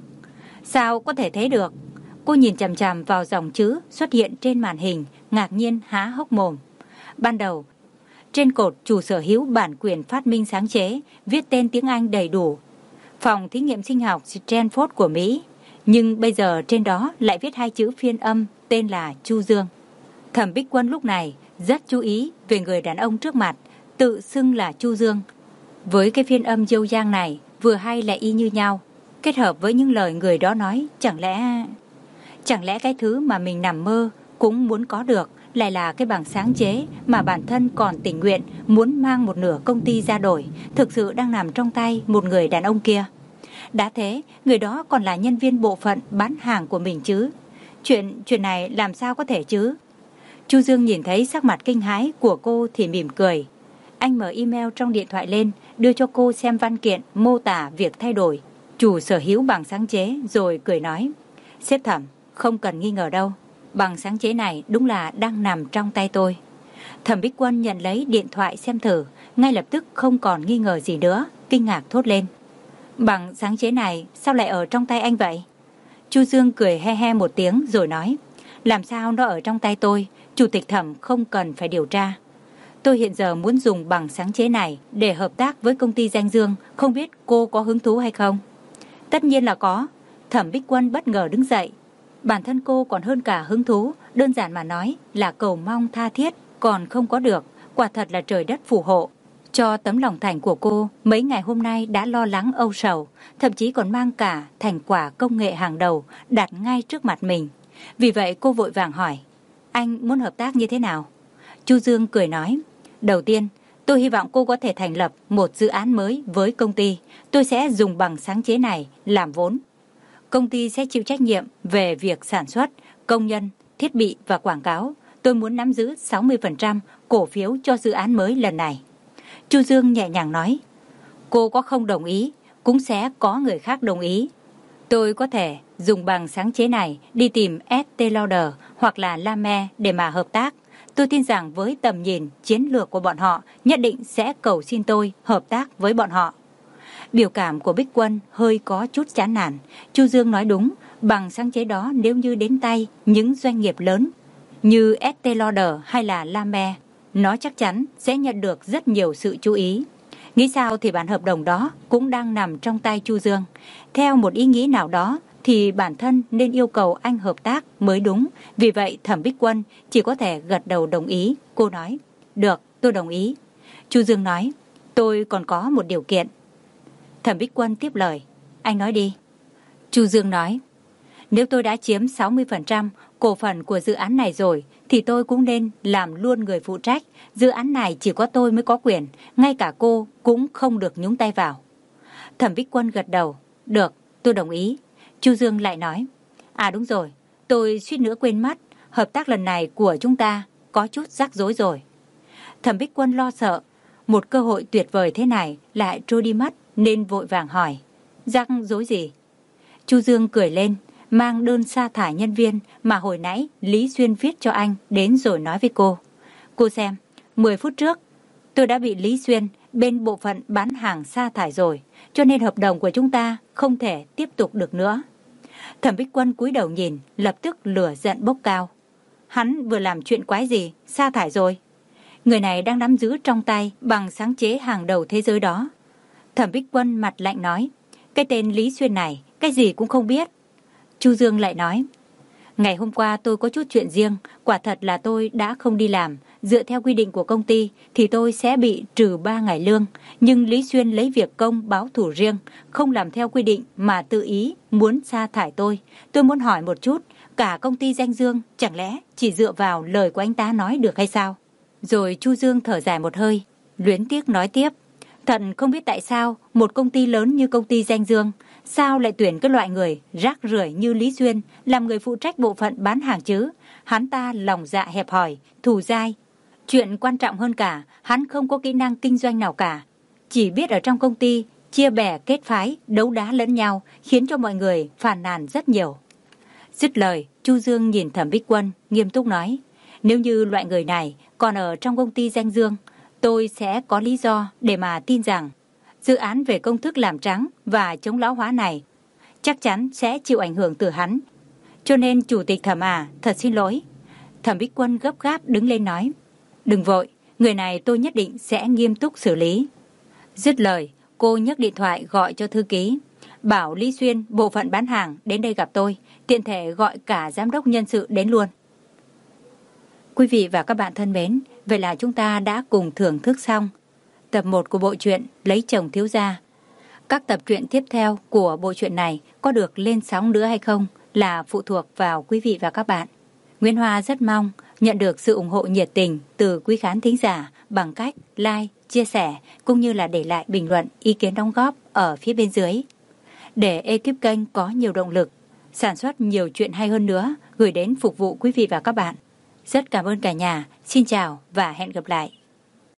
Sao có thể thấy được? Cô nhìn chằm chằm vào dòng chữ xuất hiện trên màn hình, ngạc nhiên há hốc mồm. Ban đầu, trên cột chủ sở hữu bản quyền phát minh sáng chế, viết tên tiếng Anh đầy đủ, phòng thí nghiệm sinh học Stanford của Mỹ. Nhưng bây giờ trên đó lại viết hai chữ phiên âm tên là Chu Dương. Thẩm Bích Quân lúc này rất chú ý về người đàn ông trước mặt, tự xưng là Chu Dương. Với cái phiên âm dâu dang này, vừa hay lại y như nhau, kết hợp với những lời người đó nói, chẳng lẽ... Chẳng lẽ cái thứ mà mình nằm mơ cũng muốn có được lại là cái bằng sáng chế mà bản thân còn tình nguyện muốn mang một nửa công ty ra đổi, thực sự đang nằm trong tay một người đàn ông kia. Đã thế, người đó còn là nhân viên bộ phận bán hàng của mình chứ. Chuyện chuyện này làm sao có thể chứ? Chu Dương nhìn thấy sắc mặt kinh hãi của cô thì mỉm cười. Anh mở email trong điện thoại lên, đưa cho cô xem văn kiện mô tả việc thay đổi chủ sở hữu bằng sáng chế, rồi cười nói, sếp Thẩm, không cần nghi ngờ đâu, bằng sáng chế này đúng là đang nằm trong tay tôi. Thẩm Bích Quân nhận lấy điện thoại xem thử, ngay lập tức không còn nghi ngờ gì nữa, kinh ngạc thốt lên, bằng sáng chế này sao lại ở trong tay anh vậy? Chu Dương cười he he một tiếng rồi nói, làm sao nó ở trong tay tôi, chủ tịch Thẩm không cần phải điều tra. Tôi hiện giờ muốn dùng bằng sáng chế này để hợp tác với công ty Danh Dương, không biết cô có hứng thú hay không? Tất nhiên là có. Thẩm Bích Quân bất ngờ đứng dậy. Bản thân cô còn hơn cả hứng thú, đơn giản mà nói là cầu mong tha thiết, còn không có được, quả thật là trời đất phù hộ. Cho tấm lòng thành của cô mấy ngày hôm nay đã lo lắng âu sầu, thậm chí còn mang cả thành quả công nghệ hàng đầu đặt ngay trước mặt mình. Vì vậy cô vội vàng hỏi, anh muốn hợp tác như thế nào? Chu Dương cười nói, đầu tiên, tôi hy vọng cô có thể thành lập một dự án mới với công ty. Tôi sẽ dùng bằng sáng chế này làm vốn. Công ty sẽ chịu trách nhiệm về việc sản xuất, công nhân, thiết bị và quảng cáo. Tôi muốn nắm giữ sáu mươi phần trăm cổ phiếu cho dự án mới lần này. Chu Dương nhẹ nhàng nói, cô có không đồng ý, cũng sẽ có người khác đồng ý. Tôi có thể dùng bằng sáng chế này đi tìm Estée Lauder hoặc là La Mer để mà hợp tác. Tôi tin rằng với tầm nhìn chiến lược của bọn họ, nhất định sẽ cầu xin tôi hợp tác với bọn họ. Biểu cảm của Bích Quân hơi có chút chán nản. Chu Dương nói đúng, bằng sáng chế đó nếu như đến tay những doanh nghiệp lớn như Estée Lauder hay là La Mer, nó chắc chắn sẽ nhận được rất nhiều sự chú ý. Nghĩ sao thì bản hợp đồng đó cũng đang nằm trong tay Chu Dương. Theo một ý nghĩ nào đó thì bản thân nên yêu cầu anh hợp tác mới đúng. Vì vậy Thẩm Bích Quân chỉ có thể gật đầu đồng ý. Cô nói, được, tôi đồng ý. Chu Dương nói, tôi còn có một điều kiện. Thẩm Bích Quân tiếp lời, anh nói đi. Chu Dương nói, nếu tôi đã chiếm sáu mươi phần trăm cổ phần của dự án này rồi thì tôi cũng nên làm luôn người phụ trách. Dự án này chỉ có tôi mới có quyền, ngay cả cô cũng không được nhúng tay vào. Thẩm Bích Quân gật đầu, được, tôi đồng ý. Chu Dương lại nói, à đúng rồi, tôi suýt nữa quên mất, hợp tác lần này của chúng ta có chút rắc rối rồi. Thẩm Bích Quân lo sợ, một cơ hội tuyệt vời thế này lại trôi đi mất nên vội vàng hỏi, rắc rối gì? Chu Dương cười lên, mang đơn sa thải nhân viên mà hồi nãy Lý Xuyên viết cho anh đến rồi nói với cô. Cô xem, mười phút trước tôi đã bị Lý Xuyên bên bộ phận bán hàng sa thải rồi, cho nên hợp đồng của chúng ta không thể tiếp tục được nữa. Thẩm Bích Quân cúi đầu nhìn, lập tức lửa giận bốc cao. Hắn vừa làm chuyện quái gì, sa thải rồi? Người này đang nắm giữ trong tay bằng sáng chế hàng đầu thế giới đó. Thẩm Bích Quân mặt lạnh nói, cái tên Lý Xuyên này, cái gì cũng không biết. Chu Dương lại nói, ngày hôm qua tôi có chút chuyện riêng, quả thật là tôi đã không đi làm. Dựa theo quy định của công ty thì tôi sẽ bị trừ ba ngày lương. Nhưng Lý Xuyên lấy việc công báo thủ riêng, không làm theo quy định mà tự ý muốn sa thải tôi. Tôi muốn hỏi một chút, cả công ty Danh Dương chẳng lẽ chỉ dựa vào lời của anh ta nói được hay sao? Rồi Chu Dương thở dài một hơi, luyến tiếc nói tiếp, thật không biết tại sao một công ty lớn như công ty Danh Dương sao lại tuyển cái loại người rác rưởi như Lý Xuyên làm người phụ trách bộ phận bán hàng chứ? Hắn ta lòng dạ hẹp hòi, thù dai. Chuyện quan trọng hơn cả, hắn không có kỹ năng kinh doanh nào cả. Chỉ biết ở trong công ty chia bè kết phái, đấu đá lẫn nhau, khiến cho mọi người phàn nàn rất nhiều. Dứt lời, Chu Dương nhìn Thẩm Bích Quân, nghiêm túc nói, nếu như loại người này còn ở trong công ty Danh Dương, tôi sẽ có lý do để mà tin rằng dự án về công thức làm trắng và chống lão hóa này chắc chắn sẽ chịu ảnh hưởng từ hắn. Cho nên Chủ tịch Thẩm à, thật xin lỗi. Thẩm Bích Quân gấp gáp đứng lên nói, đừng vội, người này tôi nhất định sẽ nghiêm túc xử lý. Dứt lời, cô nhấc điện thoại gọi cho thư ký, bảo Lý Xuyên bộ phận bán hàng đến đây gặp tôi, tiện thể gọi cả giám đốc nhân sự đến luôn. Quý vị và các bạn thân mến, vậy là chúng ta đã cùng thưởng thức xong tập một của bộ truyện Lấy chồng thiếu gia. Các tập truyện tiếp theo của bộ truyện này có được lên sóng nữa hay không là phụ thuộc vào quý vị và các bạn. Nguyễn Hoa rất mong nhận được sự ủng hộ nhiệt tình từ quý khán thính giả bằng cách like, chia sẻ cũng như là để lại bình luận ý kiến đóng góp ở phía bên dưới. Để ekip kênh có nhiều động lực, sản xuất nhiều chuyện hay hơn nữa gửi đến phục vụ quý vị và các bạn. Rất cảm ơn cả nhà. Xin chào và hẹn gặp lại.